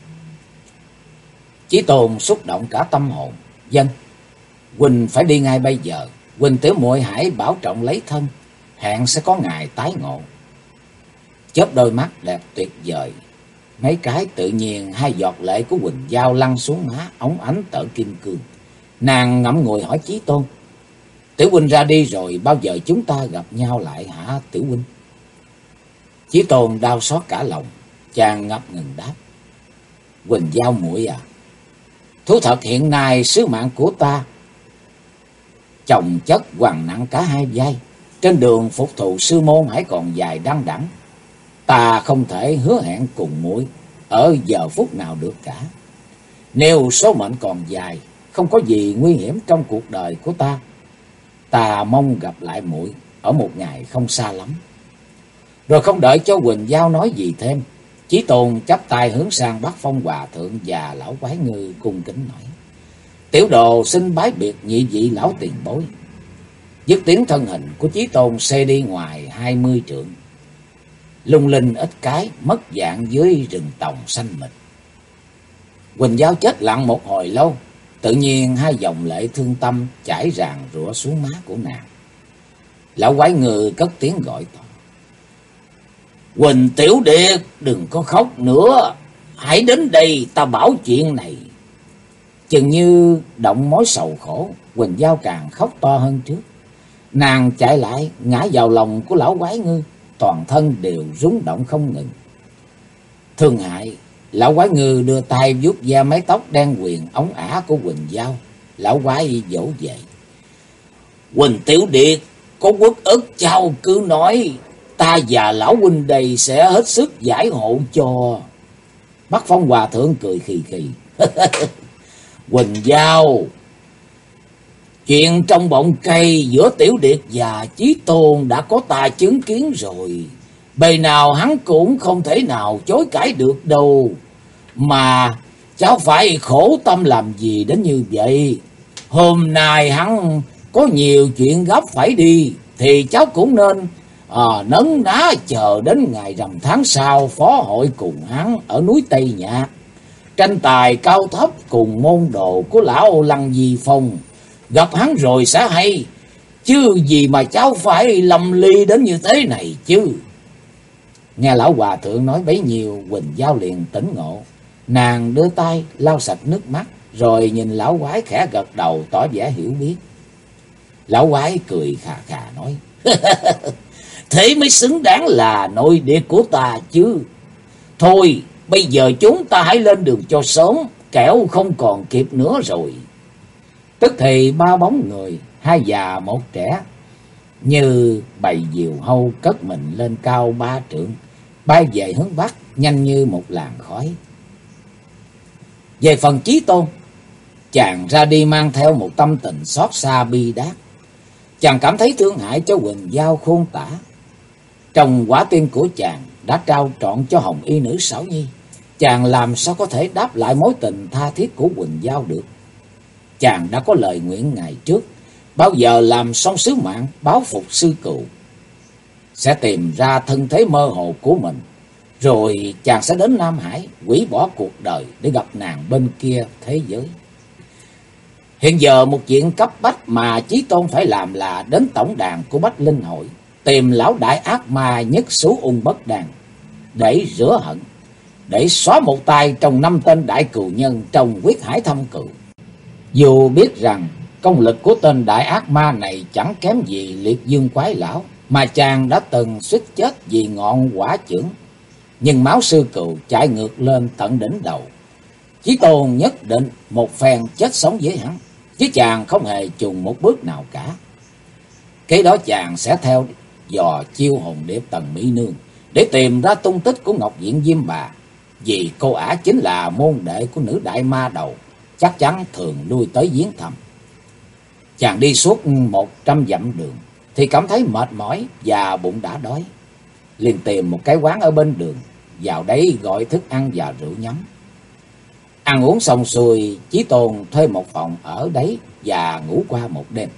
Chí Tôn xúc động cả tâm hồn. Vâng, huynh phải đi ngay bây giờ. Huynh tiểu muội hãy bảo trọng lấy thân, hẹn sẽ có ngày tái ngộ. Chớp đôi mắt đẹp tuyệt vời mấy cái, tự nhiên hai giọt lệ của Quỳnh Giao lăn xuống má, óng ánh tở kim cương. Nàng ngậm ngùi hỏi Chí Tôn: Tiểu huynh ra đi rồi bao giờ chúng ta gặp nhau lại hả tiểu huynh? Chí Tôn đau xót cả lòng, chàng ngập ngừng đáp: Quỳnh Giao muội à, thú thật hiện nay sứ mạng của ta chồng chất quằn nặng cả hai vai. Trên đường phục thù sư môn hãy còn dài đăng đẵng. Ta không thể hứa hẹn cùng muội ở giờ phút nào được cả. Nếu số mệnh còn dài, không có gì nguy hiểm trong cuộc đời của ta, ta mong gặp lại muội ở một ngày không xa lắm. Rồi không đợi cho Quỳnh Giao nói gì thêm, Chí Tôn chắp tay hướng sang Bắc Phong Hòa Thượng và lão Quái Ngư cung kính nói: Tiểu đồ xin bái biệt nhị vị lão tiền bối. Dứt tiếng thân hình của Chí Tôn xe đi ngoài 20 trượng, lung linh ít cái mất dạng dưới rừng tòng xanh mịt. Quỳnh Giao chết lặng một hồi lâu, tự nhiên hai dòng lệ thương tâm chảy ràng rụa xuống má của nàng. Lão Quái Ngư cất tiếng gọi to: Quỳnh tiểu điệt, đừng có khóc nữa, hãy đến đây ta bảo chuyện này. Chừng như động mối sầu khổ, Quỳnh Giao càng khóc to hơn trước. Nàng chạy lại ngã vào lòng của lão Quái Ngư, toàn thân đều rung động không ngừng. Thương hại, lão Quái Ngư đưa tay vuốt ve mái tóc đen quyền óng ả của Quỳnh Giao. Lão Quái dỗ về: Quỳnh tiểu điệt, có uất ức cháu cứ nói, ta và lão huynh đây sẽ hết sức giải hộ cho. Bắc Phong Hòa Thượng cười khì khì: Quỳnh Giao, chuyện trong bọng cây giữa Tiểu Điệt và Chí Tôn đã có ta chứng kiến rồi. Bề nào hắn cũng không thể nào chối cãi được đâu. Mà cháu phải khổ tâm làm gì đến như vậy? Hôm nay hắn có nhiều chuyện gấp phải đi, thì cháu cũng nên nấn ná chờ đến ngày rằm tháng sau phó hội cùng hắn ở núi Tây Nhạc, tranh tài cao thấp cùng môn đồ của lão Lăng Di Phong. Gặp hắn rồi sẽ hay, chứ gì mà cháu phải lâm ly đến như thế này chứ. Nghe lão Hòa Thượng nói bấy nhiêu, Quỳnh Giao liền tỉnh ngộ. Nàng đưa tay lau sạch nước mắt, rồi nhìn lão Quái khẽ gật đầu tỏ vẻ hiểu biết. Lão Quái cười khà khà nói: Thế mới xứng đáng là nội địa của ta chứ. Thôi, bây giờ chúng ta hãy lên đường cho sớm, kẻo không còn kịp nữa rồi. Tức thì ba bóng người, hai già một trẻ, như bầy diều hâu cất mình lên cao 3 trượng, bay về hướng bắc nhanh như một làn khói. Về phần Chí Tôn, chàng ra đi mang theo một tâm tình xót xa bi đát. Chàng cảm thấy thương hại cho Quỳnh Giao khôn tả. Trong quả tim của chàng đã trao trọn cho Hồng Y nữ Sảo Nhi, chàng làm sao có thể đáp lại mối tình tha thiết của Quỳnh Giao được. Chàng đã có lời nguyện ngày trước, bao giờ làm xong sứ mạng báo phục sư cựu, sẽ tìm ra thân thế mơ hồ của mình, rồi chàng sẽ đến Nam Hải hủy bỏ cuộc đời để gặp nàng bên kia thế giới. Hiện giờ một chuyện cấp bách mà Chí Tôn phải làm là đến tổng đàn của Bách Linh Hội, tìm lão đại ác ma Nhất Xú Ung Bất Đàn để rửa hận. để xóa một tay trong 5 tên đại cừu nhân trong Quyết Hải Thâm Cừu. Dù biết rằng công lực của tên đại ác ma này chẳng kém gì Liệt Dương Quái Lão, mà chàng đã từng suýt chết vì ngọn quả chưởng, nhưng máu sư cừu chạy ngược lên tận đỉnh đầu. Chí Tôn nhất định một phen chết sống với hắn, chứ chàng không hề chùn một bước nào cả. Kế đó chàng sẽ theo dò chiêu hồn điệp Tần Mỹ Nương để tìm ra tung tích của Ngọc Diện Diêm Bà, vì cô ả chính là môn đệ của nữ đại ma đầu, chắc chắn thường lui tới viếng thăm. Chàng đi suốt 100 dặm đường thì cảm thấy mệt mỏi và bụng đã đói, liền tìm một cái quán ở bên đường, vào đấy gọi thức ăn và rượu nhắm. Ăn uống xong xuôi, Chí Tôn thuê một phòng ở đấy và ngủ qua một đêm.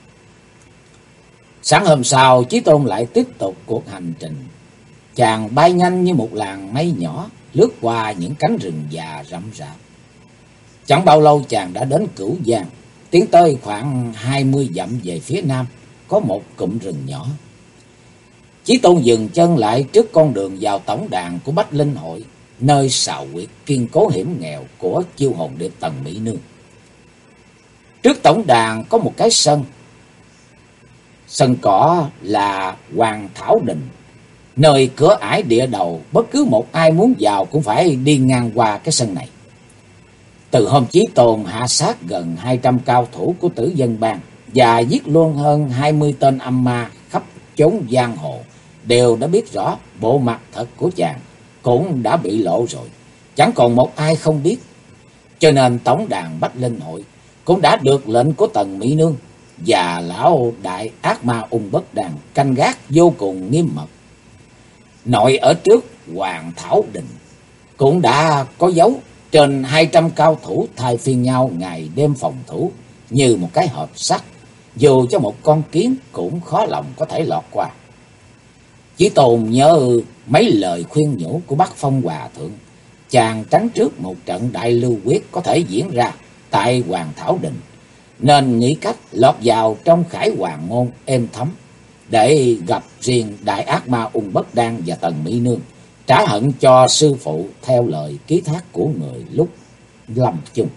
Sáng hôm sau, Chí Tôn lại tiếp tục cuộc hành trình. Chàng bay nhanh như một làn mây nhỏ, lướt qua những cánh rừng già rậm rạp. Chẳng bao lâu chàng đã đến Cửu Giang, tiến tới khoảng 20 dặm về phía nam, có một cụm rừng nhỏ. Chí Tôn dừng chân lại trước con đường vào tổng đàn của Bách Linh Hội, nơi sào quyệt kiên cố hiểm nghèo của chiêu hồn điệp Tần Mỹ Nương. Trước tổng đàn có một cái sân. Sân cỏ là Hoàng Thảo Đình, nơi cửa ải địa đầu, bất cứ một ai muốn vào cũng phải đi ngang qua cái sân này. Từ hôm Chí Tôn hạ sát gần 200 cao thủ của Tử Dân Bang và giết luôn hơn 20 tên âm ma khắp chốn giang hồ, đều đã biết rõ bộ mặt thật của chàng cũng đã bị lộ rồi, chẳng còn một ai không biết. Cho nên tổng đàn Bách Linh Hội cũng đã được lệnh của Tần Mỹ Nương và lão đại ác ma Ung Bất Đàn canh gác vô cùng nghiêm mật. Nội ở trước Hoàng Thảo Đình cũng đã có dấu trên 200 cao thủ thay phiên nhau ngày đêm phòng thủ như một cái hộp sắt, dù cho một con kiến cũng khó lòng có thể lọt qua. Chí Tôn nhớ mấy lời khuyên nhủ của Bắc Phong Hòa Thượng, chàng tránh trước một trận đại lưu quyết có thể diễn ra tại Hoàng Thảo Đình, nên nghĩ cách lọt vào trong Khải Hoàng môn êm thấm để gặp riêng đại ác ma Ung Bất Đan và Tần Mỹ Nương, trả hận cho sư phụ theo lời ký thác của người lúc lâm chung.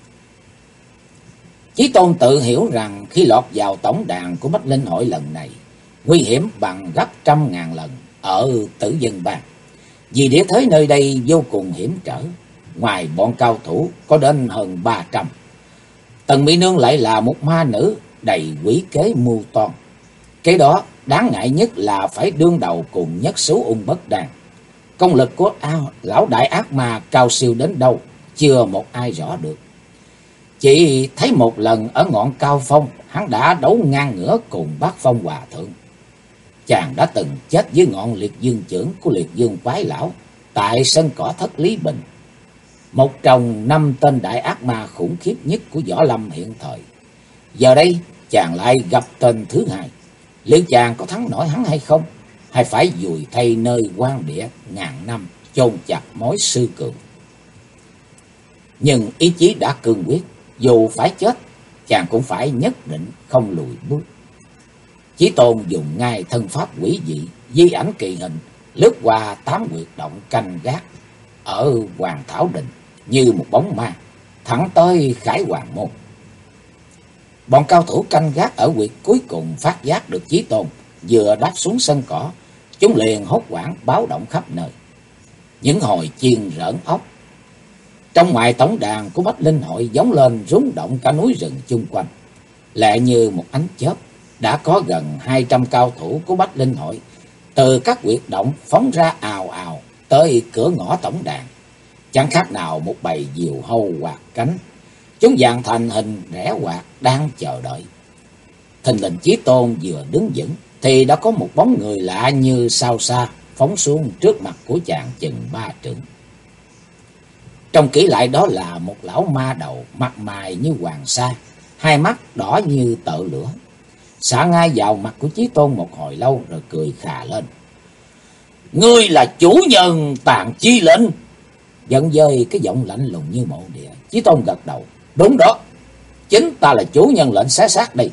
Chí Tôn tự hiểu rằng khi lọt vào tổng đàn của Bách Linh Hội lần này, nguy hiểm bằng gấp 100.000 lần ở Tử Dân Bang, vì địa thế nơi đây vô cùng hiểm trở. Ngoài bọn cao thủ có đến hơn 300, Tần Mỹ Nương lại là một ma nữ đầy quỷ kế mưu toan. Cái đó đáng ngại nhất là phải đương đầu cùng nhất số Ung Bất Đan. Công lực của lão đại ác ma cao siêu đến đâu chưa một ai rõ được. Chỉ thấy một lần ở ngọn Cao Phong, hắn đã đấu ngang ngửa cùng Bác Phong Hòa Thượng. Chàng đã từng chết với ngọn Liệt Dương chưởng của Liệt Dương Quái Lão tại sân cỏ Thất Lý Bình, một trong 5 tên đại ác ma khủng khiếp nhất của võ lâm hiện thời. Giờ đây chàng lại gặp tên thứ hai, liệu chàng có thắng nổi hắn hay không, hay phải vùi thay nơi quan địa ngàn năm chôn chặt mối sư cường. Nhưng ý chí đã cương quyết, dù phải chết chàng cũng phải nhất định không lùi bước. Chí Tôn dùng ngay thân pháp quỷ dị, di ảnh kỳ hình, lướt qua 8 huyệt động canh gác ở Hoàng Thảo Đình như một bóng ma, thẳng tới Khải Hoàng môn. Bọn cao thủ canh gác ở huyệt cuối cùng phát giác được Chí Tôn vừa đáp xuống sân cỏ, chúng liền hốt hoảng báo động khắp nơi. Những hồi chiên rỡn óc. Trong ngoài tổng đàn của Bách Linh Hội giống lên rúng động cả núi rừng chung quanh. Lẹ như một ánh chớp, đã có gần 200 cao thủ của Bách Linh Hội từ các huyệt động phóng ra ào ào tới cửa ngõ tổng đàn, chẳng khác nào một bầy diều hâu quạt cánh. Chúng dàn thành hình rẽ quạt đang chờ đợi. Thình lình Chí Tôn vừa đứng vững thì đã có một bóng người lạ như sao xa phóng xuống trước mặt của chàng chừng 3 trượng. Trông kỹ lại đó là một lão ma đầu, mặt mày như hoàng sa, hai mắt đỏ như tợ lửa, xạ ngay vào mặt của Chí Tôn một hồi lâu rồi cười khà lên. Ngươi là chủ nhân Tàn Chi Lệnh? Giận dơi cái giọng lạnh lùng như mộ địa. Chí Tôn gật đầu. Đúng đó, chính ta là chủ nhân lệnh xé xác đây.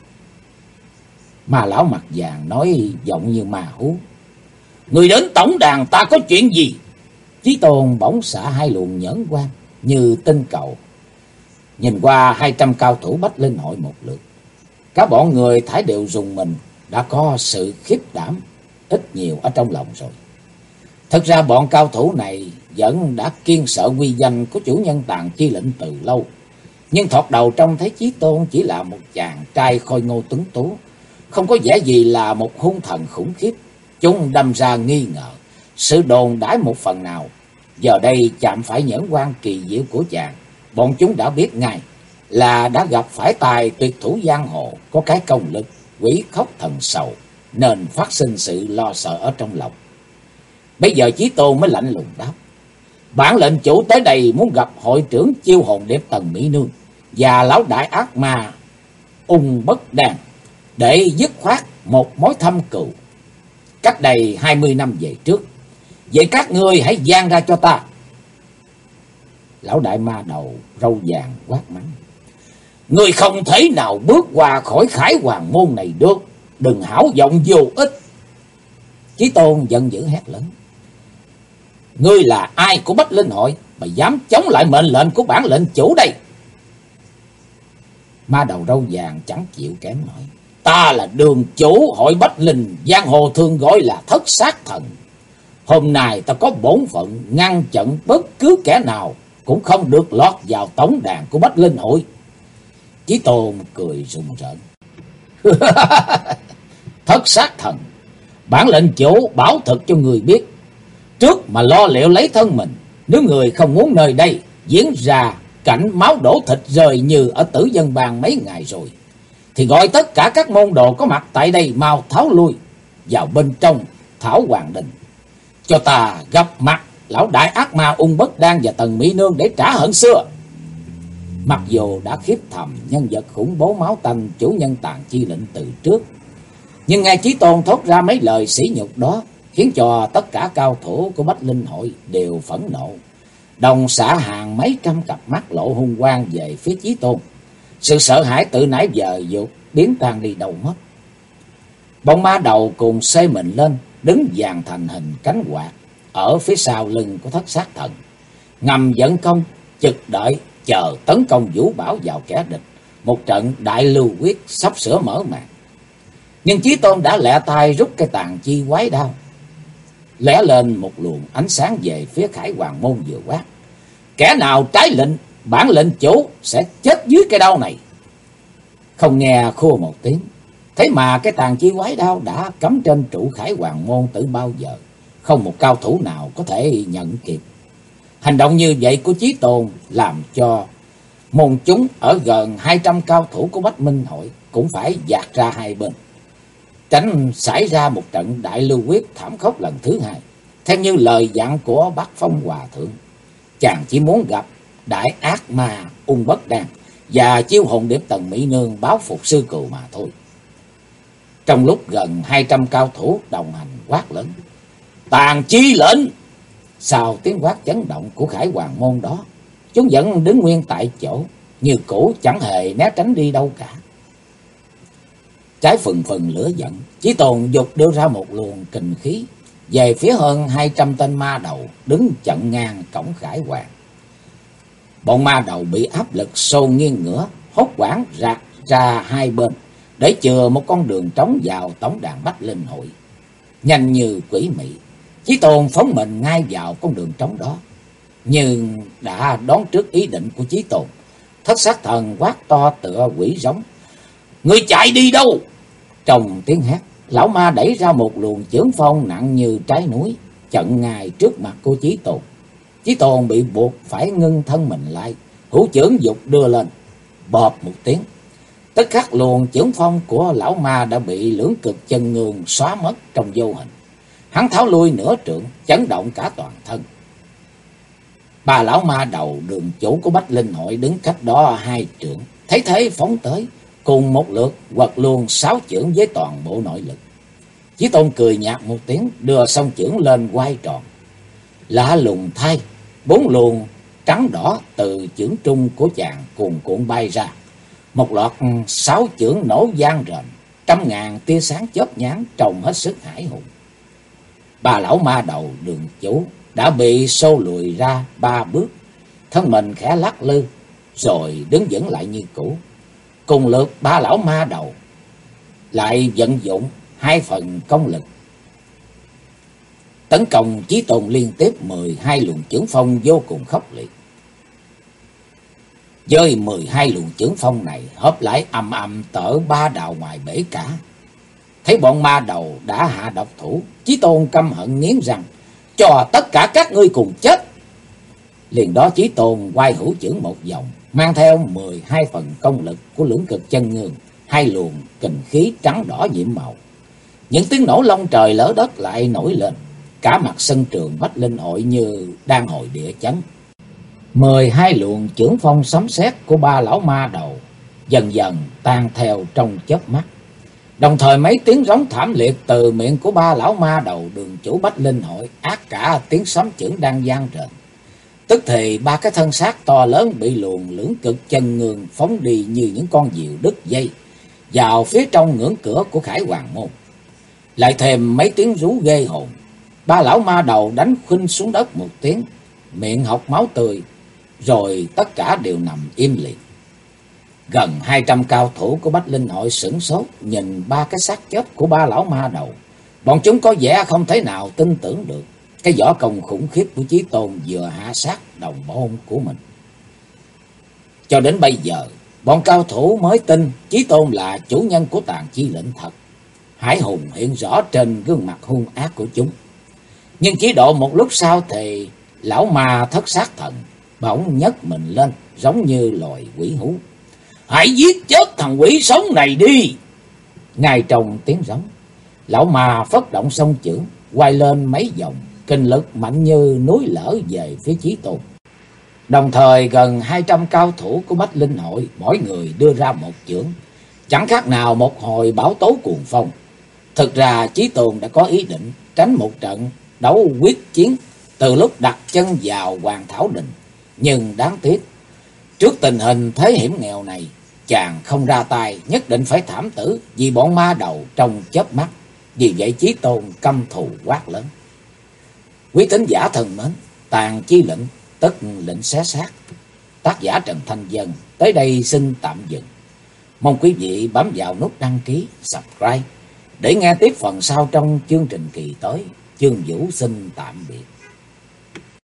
Ma lão mặt vàng nói giọng như ma hú. Người đến tổng đàn ta có chuyện gì? Chí Tôn bỗng xả hai luồng nhẫn quang như tinh cầu, nhìn qua 200 cao thủ Bách Linh hội một lượt. Cả bọn người thải đều rùng mình, đã có sự khiếp đảm ít nhiều ở trong lòng rồi. Thật ra bọn cao thủ này vẫn đã kiêng sợ uy danh của chủ nhân Tàn Chi lệnh từ lâu. Nhưng thoạt đầu trông thấy Chí Tôn chỉ là một chàng trai khôi ngô tuấn tú, không có vẻ gì là một hung thần khủng khiếp. Chúng đâm ra nghi ngờ sự đồn đãi một phần nào. Giờ đây chạm phải nhẫn quan kỳ diệu của chàng, bọn chúng đã biết ngay là đã gặp phải tài tuyệt thủ giang hồ, có cái công lực quỷ khóc thần sầu, nên phát sinh sự lo sợ ở trong lòng. Bây giờ Chí Tôn mới lạnh lùng đáp: bản lệnh chủ tới đây muốn gặp hội trưởng chiêu hồn điệp Tần Mỹ Nương và lão đại ác ma Ung Bất Đan để dứt khoát một mối thâm cừu cách đây 20 năm về trước. Vậy các ngươi hãy giang ra cho ta. Lão đại ma đầu râu vàng quát mắng: ngươi không thể nào bước qua khỏi Khải Hoàng môn này được, đừng hão giọng vô ích. Chí Tôn giận dữ hét lớn: ngươi là ai của Bách Linh hội mà dám chống lại mệnh lệnh của bản lệnh chủ đây? Ma đầu râu vàng chẳng chịu kém nói: ta là đường chủ hội Bách Linh, giang hồ thường gọi là Thất Sát Thần. Hôm nay ta có bổn phận ngăn chặn bất cứ kẻ nào cũng không được lọt vào tổng đàn của Bách Linh hội. Chí Tôn cười rùng rợn: Thất Sát Thần, bản lệnh chủ bảo thật cho người biết, trước mà lo liệu lấy thân mình, nếu người không muốn nơi đây diễn ra cảnh máu đổ thịt rơi như ở Tử Dân Bang mấy ngày rồi, thì gọi tất cả các môn đồ có mặt tại đây mau tháo lui vào bên trong Thảo Hoàng Đình, cho ta gặp mặt lão đại ác ma Ung Bất Đan và Tần Mỹ Nương để trả hận xưa. Mặc dù đã khiếp thầm nhân vật khủng bố máu tanh chủ nhân Tàn Chi lệnh từ trước, nhưng nghe Chí Tôn thốt ra mấy lời sỉ nhục đó, khiến cho tất cả cao thủ của Bách Linh hội đều phẫn nộ, đồng xả hàng mấy trăm cặp mắt lộ hung quang về phía Chí Tôn. Sự sợ hãi từ nãy giờ vụt biến tan đi đâu mất. Bọn ma đầu cùng xê mình lên, đứng dàn thành hình cánh quạt ở phía sau lưng của Thất Sát Thần, ngầm dẫn công chực đợi chờ tấn công vũ bão vào kẻ địch. Một trận đại lưu quyết sắp sửa mở màn. Nhưng Chí Tôn đã lẹ tay rút cây Tàn Chi quái đao, lóe lên một luồng ánh sáng về phía Khải Hoàng môn vừa quát: kẻ nào trái lệnh, bản lệnh chủ sẽ chết dưới cây đao này. Không nghe khua một tiếng, thế mà cái Tàn Chi quái đao đã cắm trên trụ Khải Hoàng môn từ bao giờ, không một cao thủ nào có thể nhận kịp. Hành động như vậy của Chí Tôn làm cho môn chúng ở gần 200 cao thủ của Bách Minh hội cũng phải dạt ra hai bên, tránh xảy ra một trận đại lưu quyết thảm khốc lần thứ hai. Theo như lời dặn của Bắc Phong Hòa Thượng, chàng chỉ muốn gặp đại ác ma Ung Bất Đan và chiêu hồn điệp Tần Mỹ Nương báo phục sư cừu mà thôi. Trong lúc gần 200 cao thủ đồng hành quát lớn: Tàn Chi lệnh! Sau tiếng quát chấn động của Khải Hoàng môn đó, chúng vẫn đứng nguyên tại chỗ như cũ, chẳng hề né tránh đi đâu cả. Trái phừng phừng lửa giận, Chí Tôn dục đưa ra một luồng kình khí về phía hơn 200 tên ma đầu đứng chặn ngang cổng Khải Hoàng. Bọn ma đầu bị áp lực xô nghiêng ngửa, hốt hoảng rạc ra hai bên để chừa một con đường trống vào tổng đàn Bách Linh hội. Nhanh như quỷ mị, Chí Tôn phóng mình ngay vào con đường trống đó. Nhưng đã đoán trước ý định của Chí Tôn, Thất Sát Thần quát to tựa quỷ giống: người chạy đi đâu? Trong tiếng hét, lão ma đẩy ra một luồng chưởng phong nặng như trái núi, chặn ngay trước mặt của Chí Tôn. Chí Tôn bị buộc phải ngưng thân mình lại, hữu chưởng dục đưa lên, bọp một tiếng. Tức khắc luồng chưởng phong của lão ma đã bị lưỡng cực chân ngương xóa mất trong vô hình. Hắn tháo lui nửa trượng, chấn động cả toàn thân. Ba lão ma đầu đường chủ của Bách Linh hội đứng cách đó hai trượng, thấy thế phóng tới, cùng một lượt quật luôn 6 chưởng với toàn bộ nội lực. Chí Tôn cười nhạt một tiếng, đưa song chưởng lên quay tròn. Lạ lùng thay, 4 luồng trắng đỏ từ chưởng trung của chàng cuồn cuộn bay ra. Một loạt 6 chưởng nổ vang rền, trăm ngàn tia sáng chớp nhoáng trông hết sức hãi hùng. Ba lão ma đầu đường chủ đã bị xô lùi ra 3 bước, thân mình khẽ lắc lư rồi đứng vững lại như cũ. Cùng lượt ba lão ma đầu lại vận dụng 2 phần công lực tấn công Chí Tôn liên tiếp 12 luồng chưởng phong vô cùng khốc liệt. Với 12 luồng chưởng phong này hợp lại ầm ầm tở 3 đạo ngoài bể cả. Thấy bọn ma đầu đã hạ độc thủ, Chí Tôn căm hận nghiến răng, cho tất cả các ngươi cùng chết. Liền đó Chí Tôn quay hữu chưởng một vòng, mang theo 12 phần công lực của lưỡng cực chân ngương, 2 luồng kình khí trắng đỏ nhiễm màu. Những tiếng nổ long trời lở đất lại nổi lên, cả mặt sân trường Bách Linh Hội như đang hồi địa chấn. 12 luồng chưởng phong sấm sét của ba lão ma đầu dần dần tan theo trong chớp mắt. Đồng thời mấy tiếng rống thảm liệt từ miệng của ba lão ma đầu đường chủ Bách Linh Hội át cả tiếng sấm chưởng đang vang rền. Tức thì 3 cái thân xác to lớn bị luồng lưỡng cực chân ngương phóng đi như những con diều đứt dây vào phía trong ngưỡng cửa của Khải Hoàng môn. Lại thêm mấy tiếng rú ghê hồn, ba lão ma đầu đánh khuynh xuống đất một tiếng, miệng hộc máu tươi, rồi tất cả đều nằm im lìm. Gần 200 cao thủ của Bách Linh Hội sửng sốt nhìn 3 cái xác chết của ba lão ma đầu. Bọn chúng có vẻ không thể nào tin tưởng được cái võ công khủng khiếp của Chí Tôn vừa hạ sát đồng môn của mình. Cho đến bây giờ, bọn cao thủ mới tin Chí Tôn là chủ nhân của Tàn Chi lệnh thật. Hải hùng hiện rõ trên gương mặt hung ác của chúng. Nhưng chỉ độ một lúc sau thì lão ma thất sát thần bỗng nhấc mình lên giống như loài quỷ hú. Hãy giết chết thằng quỷ sống này đi! Ngay trong tiếng rống, lão ma phất động song chưởng, quay lên mấy vòng, kinh lực mạnh như núi lở về phía Chí Tôn. Đồng thời gần 200 cao thủ của Bách Linh Hội mỗi người đưa ra một chưởng, chẳng khác nào một hồi bão tố cuồng phong. Thực ra Chí Tôn đã có ý định tránh một trận đấu quyết chiến từ lúc đặt chân vào Hoàng Thảo Đình. Nhưng đáng tiếc, trước tình hình thế hiểm nghèo này, chàng không ra tay, nhất định phải thảm tử vì bọn ma đầu trong chớp mắt. Vì vậy Chí Tôn căm thù quát lớn. Quý thính giả thân mến, Tàn Chi lệnh tức lệnh xé xác, tác giả Trần Thanh Vân tới đây xin tạm dừng. Mong quý vị bấm vào nút đăng ký, subscribe để nghe tiếp phần sau trong chương trình kỳ tới. Chương Vũ xin tạm biệt.